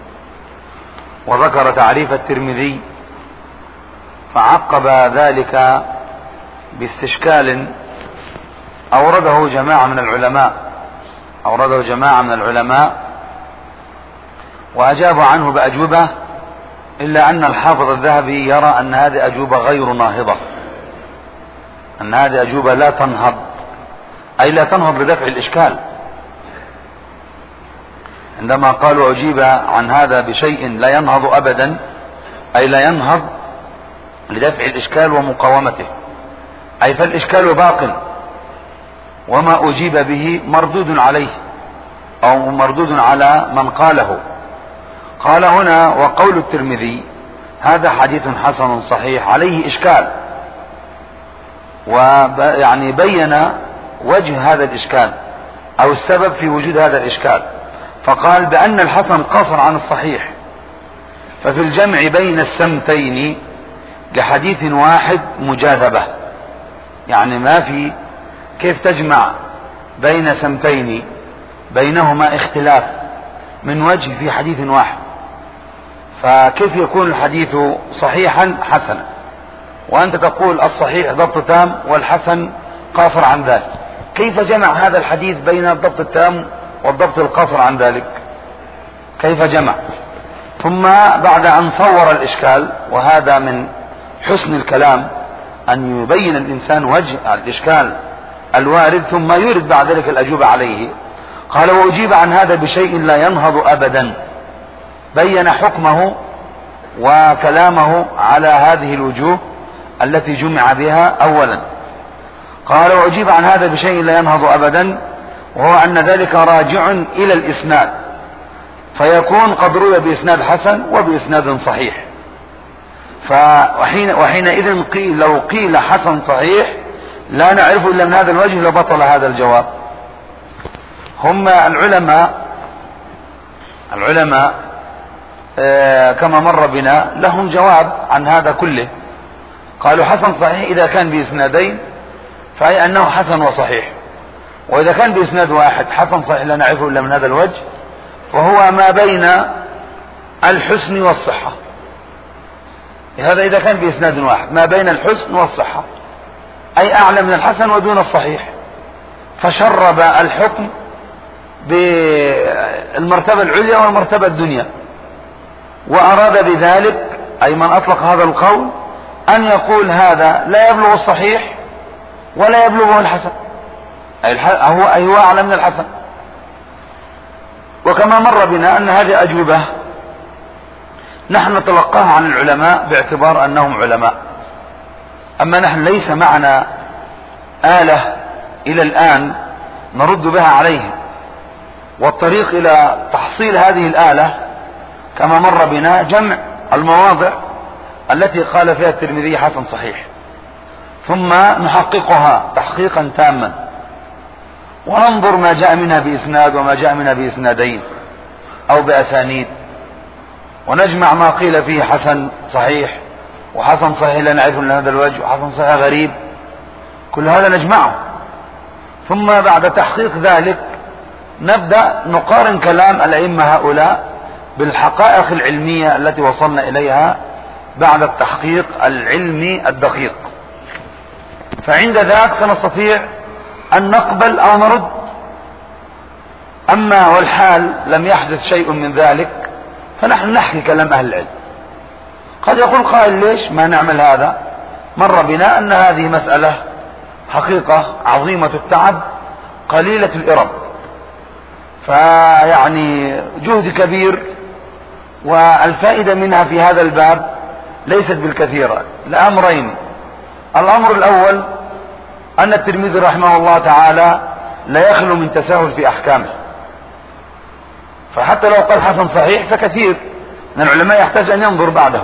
وذكر تعريف الترمذي، فعقب ذلك باستشكال أورده جماعة من العلماء أورده جماعة من العلماء وأجابوا عنه بأجوبة، إلا أن الحافظ الذهبي يرى أن هذه أجوبة غير ناهضة، أن هذه أجوبة لا تنهض، أي لا تنهض لدفع الإشكال. عندما قالوا أجيب عن هذا بشيء لا ينهض أبدا، أي لا ينهض لدفع الإشكال ومقاومته، أي فالإشكال باق، وما أجيب به مردود عليه أو مردود على من قاله. قال هنا: وقول الترمذي هذا حديث حسن صحيح عليه إشكال، ويعني بين وجه هذا الإشكال أو السبب في وجود هذا الإشكال، فقال بأن الحسن قصر عن الصحيح، ففي الجمع بين السمتين لحديث واحد مجاذبة، يعني ما في كيف تجمع بين سمتين بينهما اختلاف من وجه في حديث واحد، فكيف يكون الحديث صحيحا حسنا وأنت تقول الصحيح ضبط تام والحسن قاصر عن ذلك؟ كيف جمع هذا الحديث بين الضبط التام والضبط القاصر عن ذلك؟ كيف جمع؟ ثم بعد أن صور الإشكال، وهذا من حسن الكلام أن يبين الإنسان وجه الإشكال الوارد ثم يرد بعد ذلك الأجوبة عليه، قال: وأجيب عن هذا بشيء لا ينهض أبدا، بين حكمه وكلامه على هذه الوجوه التي جمع بها. أولا قال: وأجيب عن هذا بشيء لا ينهض أبدا، وهو أن ذلك راجع إلى الإسناد، فيكون قد روي بإسناد حسن وبإسناد صحيح، فحين وحينئذ قيل لو قيل حسن صحيح لا نعرف إلا من هذا الوجه لبطل هذا الجواب. هم العلماء العلماء آه كما مر بنا لهم جواب عن هذا كله، قالوا حسن صحيح إذا كان بإسنادين فأي أنه حسن وصحيح، وإذا كان بإسناد واحد حسن صحيح لا نعرفه إلا من هذا الوجه، فهو ما بين الحسن والصحة. هذا إذا كان بإسناد واحد ما بين الحسن والصحة، أي أعلى من الحسن ودون الصحيح، فشرب الحكم بالمرتبة العليا والمرتبة الدنيا، وأراد بذلك أي من أطلق هذا القول أن يقول هذا لا يبلغ الصحيح ولا يبلغه الحسن، أي هو أي هو أعلى من الحسن. وكما مر بنا أن هذه أجوبة نحن نتلقاها عن العلماء باعتبار أنهم علماء، أما نحن ليس معنا آلة إلى الآن نرد بها عليهم، والطريق إلى تحصيل هذه الآلة كما مر بنا جمع المواضع التي قال فيها الترمذي حسن صحيح، ثم نحققها تحقيقا تاما، وننظر ما جاء منها بإسناد وما جاء منها بإسنادين أو بأسانيد، ونجمع ما قيل فيه حسن صحيح وحسن صحيح لا نعرف من هذا الوجه وحسن صحيح غريب، كل هذا نجمعه، ثم بعد تحقيق ذلك نبدأ نقارن كلام الأئمة هؤلاء بالحقائق العلمية التي وصلنا إليها بعد التحقيق العلمي الدقيق. فعند ذاك سنستطيع أن نقبل أو نرد. أما والحال لم يحدث شيء من ذلك فنحن نحكي كلام أهل العلم. قد يقول قائل ليش ما نعمل هذا؟ مر بنا أن هذه مسألة حقيقة عظيمة التعب قليلة الإرب، فيعني جهد كبير، والفائدة منها في هذا الباب ليست بالكثيرة لأمرين. الأمر الأول أن الترمذي رحمه الله تعالى لا يخلو من تساهل في أحكامه، فحتى لو قال حسن صحيح فكثير من العلماء يحتاج أن ينظر بعده.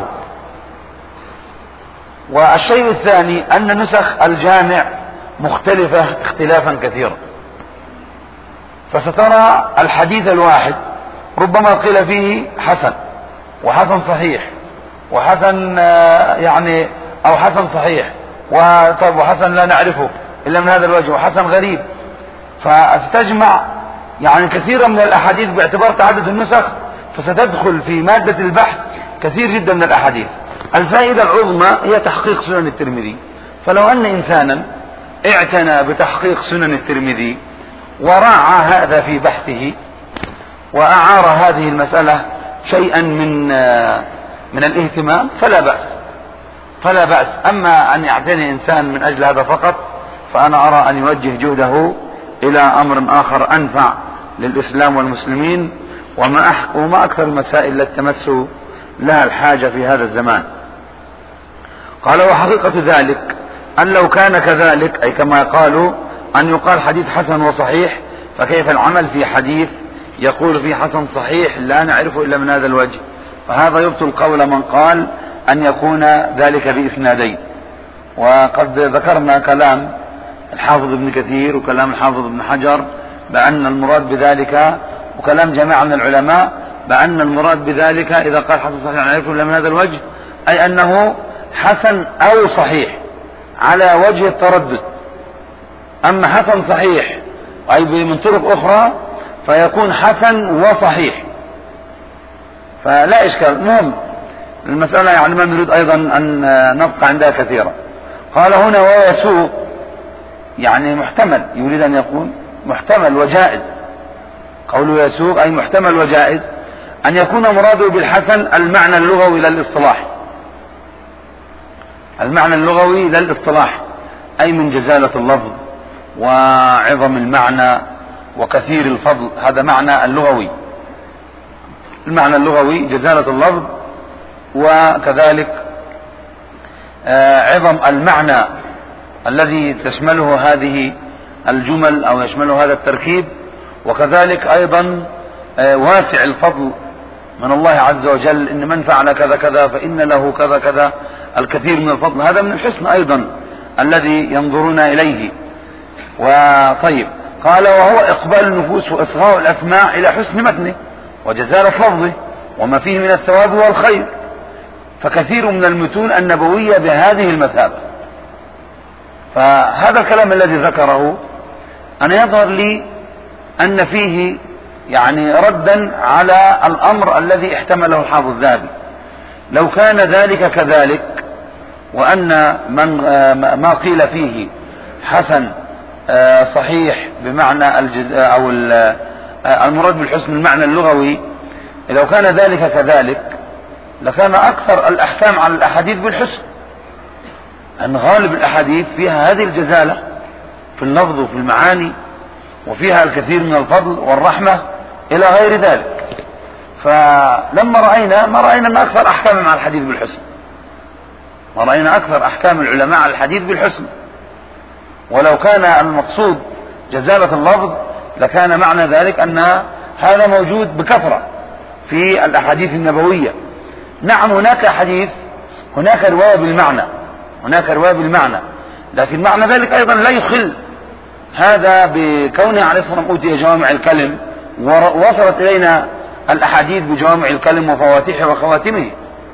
والشيء الثاني أن نسخ الجامع مختلفة اختلافا كثيرا، فسترى الحديث الواحد ربما قيل فيه حسن وحسن صحيح وحسن يعني أو حسن صحيح وحسن لا نعرفه إلا من هذا الوجه وحسن غريب، فستجمع يعني كثيرا من الأحاديث باعتبار تعدد النسخ، فستدخل في مادة البحث كثير جدا من الأحاديث. الفائدة العظمى هي تحقيق سنن الترمذي، فلو أن إنسانا اعتنى بتحقيق سنن الترمذي وراعى هذا في بحثه وأعار هذه المسألة شيئا من من الاهتمام فلا بأس فلا بأس. أما أن يعتني إنسان من أجل هذا فقط فأنا أرى أن يوجه جهده إلى أمر آخر أنفع للإسلام والمسلمين، وما, وما أكثر المسائل التي تمس لها الحاجة في هذا الزمان. قال وحقيقة ذلك أن لو كان كذلك أي كما قالوا أن يقال حديث حسن وصحيح، فكيف العمل في حديث يقول في حسن صحيح لا نعرفه إلا من هذا الوجه؟ فهذا يبطل قول من قال أن يكون ذلك بإسنادين. وقد ذكرنا كلام الحافظ ابن كثير وكلام الحافظ ابن حجر بأن المراد بذلك، وكلام جماعة من العلماء بأن المراد بذلك إذا قال حسن صحيح لا نعرفه إلا من هذا الوجه أي أنه حسن أو صحيح على وجه التردد. أما حسن صحيح أي من طرق أخرى فيكون حسن وصحيح، فلا إشكال. مهم المسألة يعني ما نريد أيضا أن نبقى عندها كثيرا. قال هنا ويسوق يعني محتمل، يريد أن يكون محتمل وجائز. قوله يسوق أي محتمل وجائز أن يكون مراده بالحسن المعنى اللغوي للاصطلاح، المعنى اللغوي للاصطلاح أي من جزالة اللفظ وعظم المعنى وكثير الفضل، هذا معنى اللغوي. المعنى اللغوي جزالة اللفظ وكذلك عظم المعنى الذي تشمله هذه الجمل أو يشمله هذا التركيب، وكذلك أيضا واسع الفضل من الله عز وجل، إن من فعل كذا كذا فإن له كذا كذا الكثير من الفضل. هذا من الحسن أيضا الذي ينظرون إليه. وطيب قال وهو إقبال النفوس وإصغاء الأسماع إلى حسن متنه وجزالة لفظه وما فيه من الثواب والخير، فكثير من المتون النبوية بهذه المثابة. فهذا الكلام الذي ذكره أنا يظهر لي أن فيه يعني ردا على الأمر الذي احتمله الحافظ الذهبي. لو كان ذلك كذلك وأن من ما قيل فيه حسن صحيح بمعنى الجزء أو المراد بالحسن المعنى اللغوي، لو كان ذلك كذلك لكان أكثر الأحكام على الأحاديث بالحسن، أن غالب الأحاديث فيها هذه الجزالة في اللفظ وفي المعاني وفيها الكثير من الفضل والرحمة إلى غير ذلك. فلما رأينا ما رأينا أن أكثر أحكام مع الحديث بالحسن، ما رأينا أكثر أحكام العلماء على الحديث بالحسن. ولو كان المقصود جزالة اللفظ لكان معنى ذلك أن هذا موجود بكثرة في الأحاديث النبوية. نعم هناك حديث هناك رواية بالمعنى هناك رواية بالمعنى لكن معنى ذلك أيضا لا يخل هذا بكونه عليه الصلاة والسلام أوتي جوامع الكلم ووصلت إلينا الأحاديث بجوامع الكلم وفواتحه وخواتمه،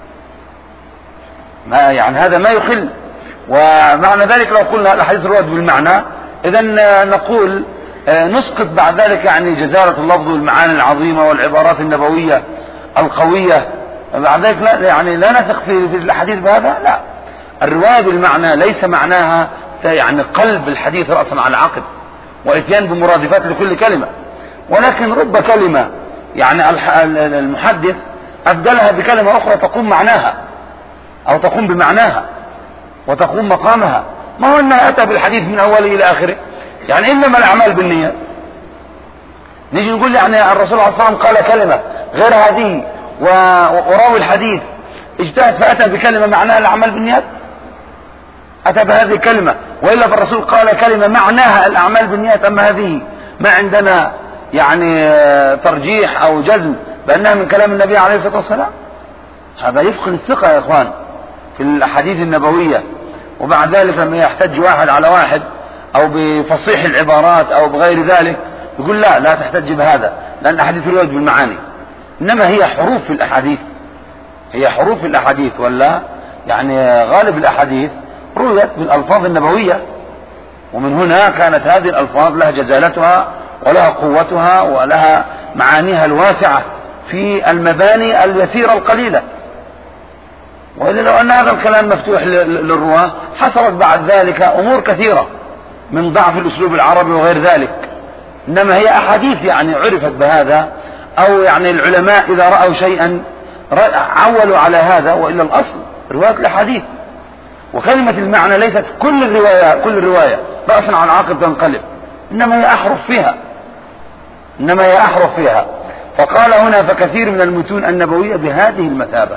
ما يعني هذا ما يخل. ومعنى ذلك لو قلنا الأحاديث روت بالمعنى، إذن نقول نسقط بعد ذلك يعني جزالة اللفظ والمعاني العظيمة والعبارات النبوية القوية، بعد ذلك لا يعني لا نثق في, في الحديث بهذا. لا، الرواية بالمعنى ليس معناها يعني قلب الحديث رأسا على عقب وإتيان بمرادفات لكل كلمة، ولكن رب كلمة يعني المحدث أبدلها بكلمة أخرى تقوم معناها أو تقوم بمعناها وتقوم مقامها. ما هو أنه أتى بالحديث من أوله إلى آخره، يعني إنما الأعمال بالنية. نيجي نقول يعني الرسول عليه الصلاة والسلام قال كلمة غير هذه وراوي الحديث اجتهد فأتى بكلمة معناها الأعمال بالنيات، أتى بهذه الكلمة، وإلا فالرسول قال كلمة معناها الأعمال بالنيات، أما هذه ما عندنا يعني ترجيح أو جزم بأنها من كلام النبي عليه الصلاة والسلام. هذا يفقد الثقة يا إخوان في الأحاديث النبوية. وبعد ذلك لما يحتج واحد على واحد أو بفصيح العبارات أو بغير ذلك يقول لا لا تحتج بهذا، لأن الأحاديث رويت بالمعاني، إنما هي حروف في الأحاديث، هي حروف في الأحاديث، ولا يعني غالب الأحاديث رويت بالألفاظ النبوية، ومن هنا كانت هذه الألفاظ لها جزالتها ولها قوتها ولها معانيها الواسعة في المباني اليسيرة القليلة. وإذا لو أن هذا الكلام مفتوح للرواة حصلت بعد ذلك أمور كثيرة من ضعف الأسلوب العربي وغير ذلك، إنما هي أحاديث يعني عرفت بهذا، أو يعني العلماء إذا رأوا شيئا عولوا على هذا، وإلا الأصل رواية الأحاديث. وكلمة المعنى ليست كل الرواية كل الرواية رأسا على عقب تنقلب، إنما هي أحرف فيها إنما هي أحرف فيها فقال هنا فكثير من المتون النبوية بهذه المثابة.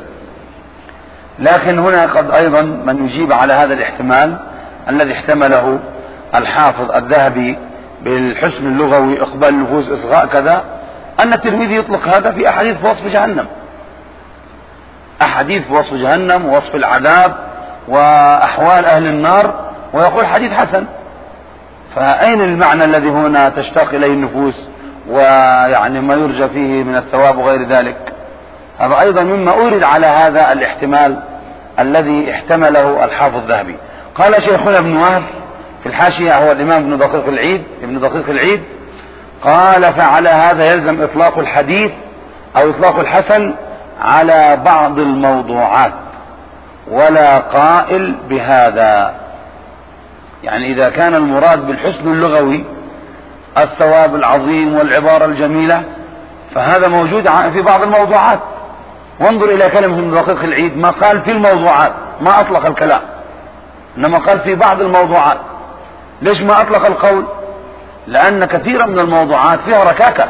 لكن هنا قد أيضا من يجيب على هذا الاحتمال الذي احتمله الحافظ الذهبي بالحسن اللغوي إقبال النفوس إصغاء كذا، أن الترمذي يطلق هذا في أحاديث وصف جهنم، أحاديث وصف جهنم ووصف العذاب وأحوال أهل النار، ويقول حديث حسن. فأين المعنى الذي هنا تشتاق إليه النفوس ويعني ما يرجى فيه من الثواب وغير ذلك؟ هذا أيضا مما أورد على هذا الاحتمال الذي احتمله الحافظ الذهبي. قال شيخنا ابن وهب في الحاشية، هو الإمام ابن دقيق العيد ابن دقيق العيد قال فعلى هذا يلزم إطلاق الحديث أو إطلاق الحسن على بعض الموضوعات ولا قائل بهذا. يعني إذا كان المراد بالحسن اللغوي الثواب العظيم والعبارة الجميلة فهذا موجود في بعض الموضوعات. وانظر إلى كلمة ابن دقيق العيد، ما قال في الموضوعات، ما أطلق الكلام، إنما قال في بعض الموضوعات. ليش ما أطلق القول؟ لأن كثيرا من الموضوعات فيها ركاكة،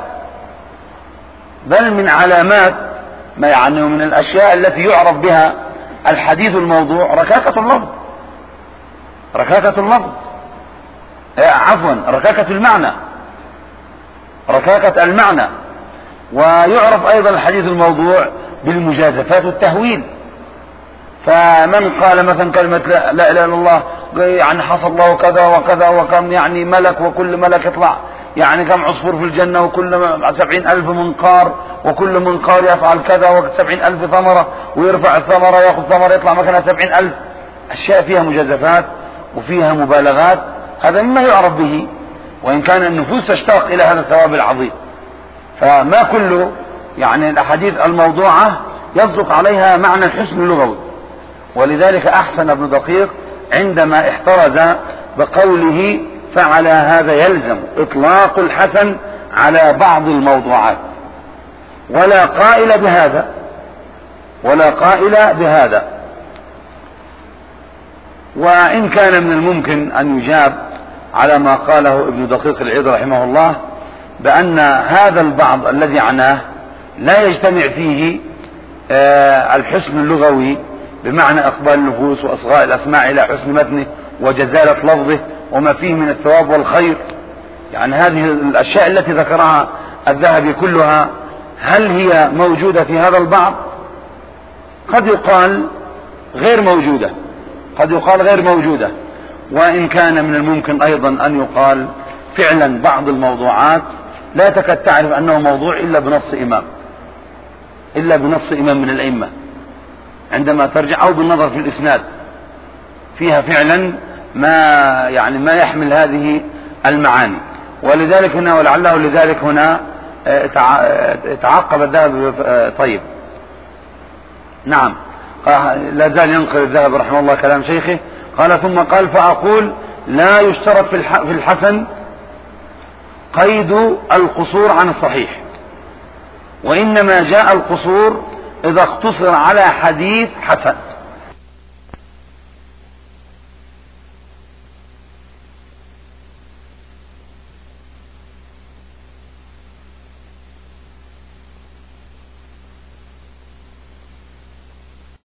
بل من علامات ما يعني من الأشياء التي يعرف بها الحديث الموضوع ركاكة اللفظ ركاكة اللفظ عفوا ركاكة المعنى ركاكة المعنى ويعرف أيضا الحديث الموضوع بالمجازفات والتهويل. فمن قال مثلا كلمة لا إله إلا الله يعني حصل الله كذا وكذا وكم يعني ملك وكل ملك يطلع يعني كم عصفور في الجنة وكل سبعين ألف منقار وكل منقار يفعل كذا وسبعين ألف ثمرة ويرفع الثمرة يأخذ ثمرة يطلع مكانها سبعين ألف. أشياء فيها مجازفات وفيها مبالغات، هذا مما يعرف به، وإن كان النفوس تشتاق إلى هذا الثواب العظيم. فما كل يعني الأحاديث الموضوعة يصدق عليها معنى الحسن اللغوي، ولذلك أحسن ابن دقيق عندما احترز بقوله فعلى هذا يلزم إطلاق الحسن على بعض الموضوعات ولا قائل بهذا ولا قائل بهذا. وإن كان من الممكن أن يجاب على ما قاله ابن دقيق العيد رحمه الله بأن هذا البعض الذي عناه لا يجتمع فيه الحسن اللغوي بمعنى إقبال النفوس وإصغاء الأسماع إلى حسن متنه وجزالة لفظه وما فيه من الثواب والخير. يعني هذه الأشياء التي ذكرها الذهبي كلها هل هي موجودة في هذا البعض؟ قد يقال غير موجودة قد يقال غير موجودة وإن كان من الممكن أيضا أن يقال فعلا بعض الموضوعات لا تكاد تعرف أنه موضوع إلا بنص إمام إلا بنص إمام من الأئمة عندما ترجع، أو بالنظر في الإسناد فيها فعلا ما يعني ما يحمل هذه المعاني. ولذلك هنا ولعله لذلك هنا تعقب الذهب. طيب نعم، لا زال ينقل الذهب رحمه الله كلام شيخه. قال ثم قال فأقول لا يشترط في الحسن قيد القصور عن الصحيح، وإنما جاء القصور إذا اقتصر على حديث حسن.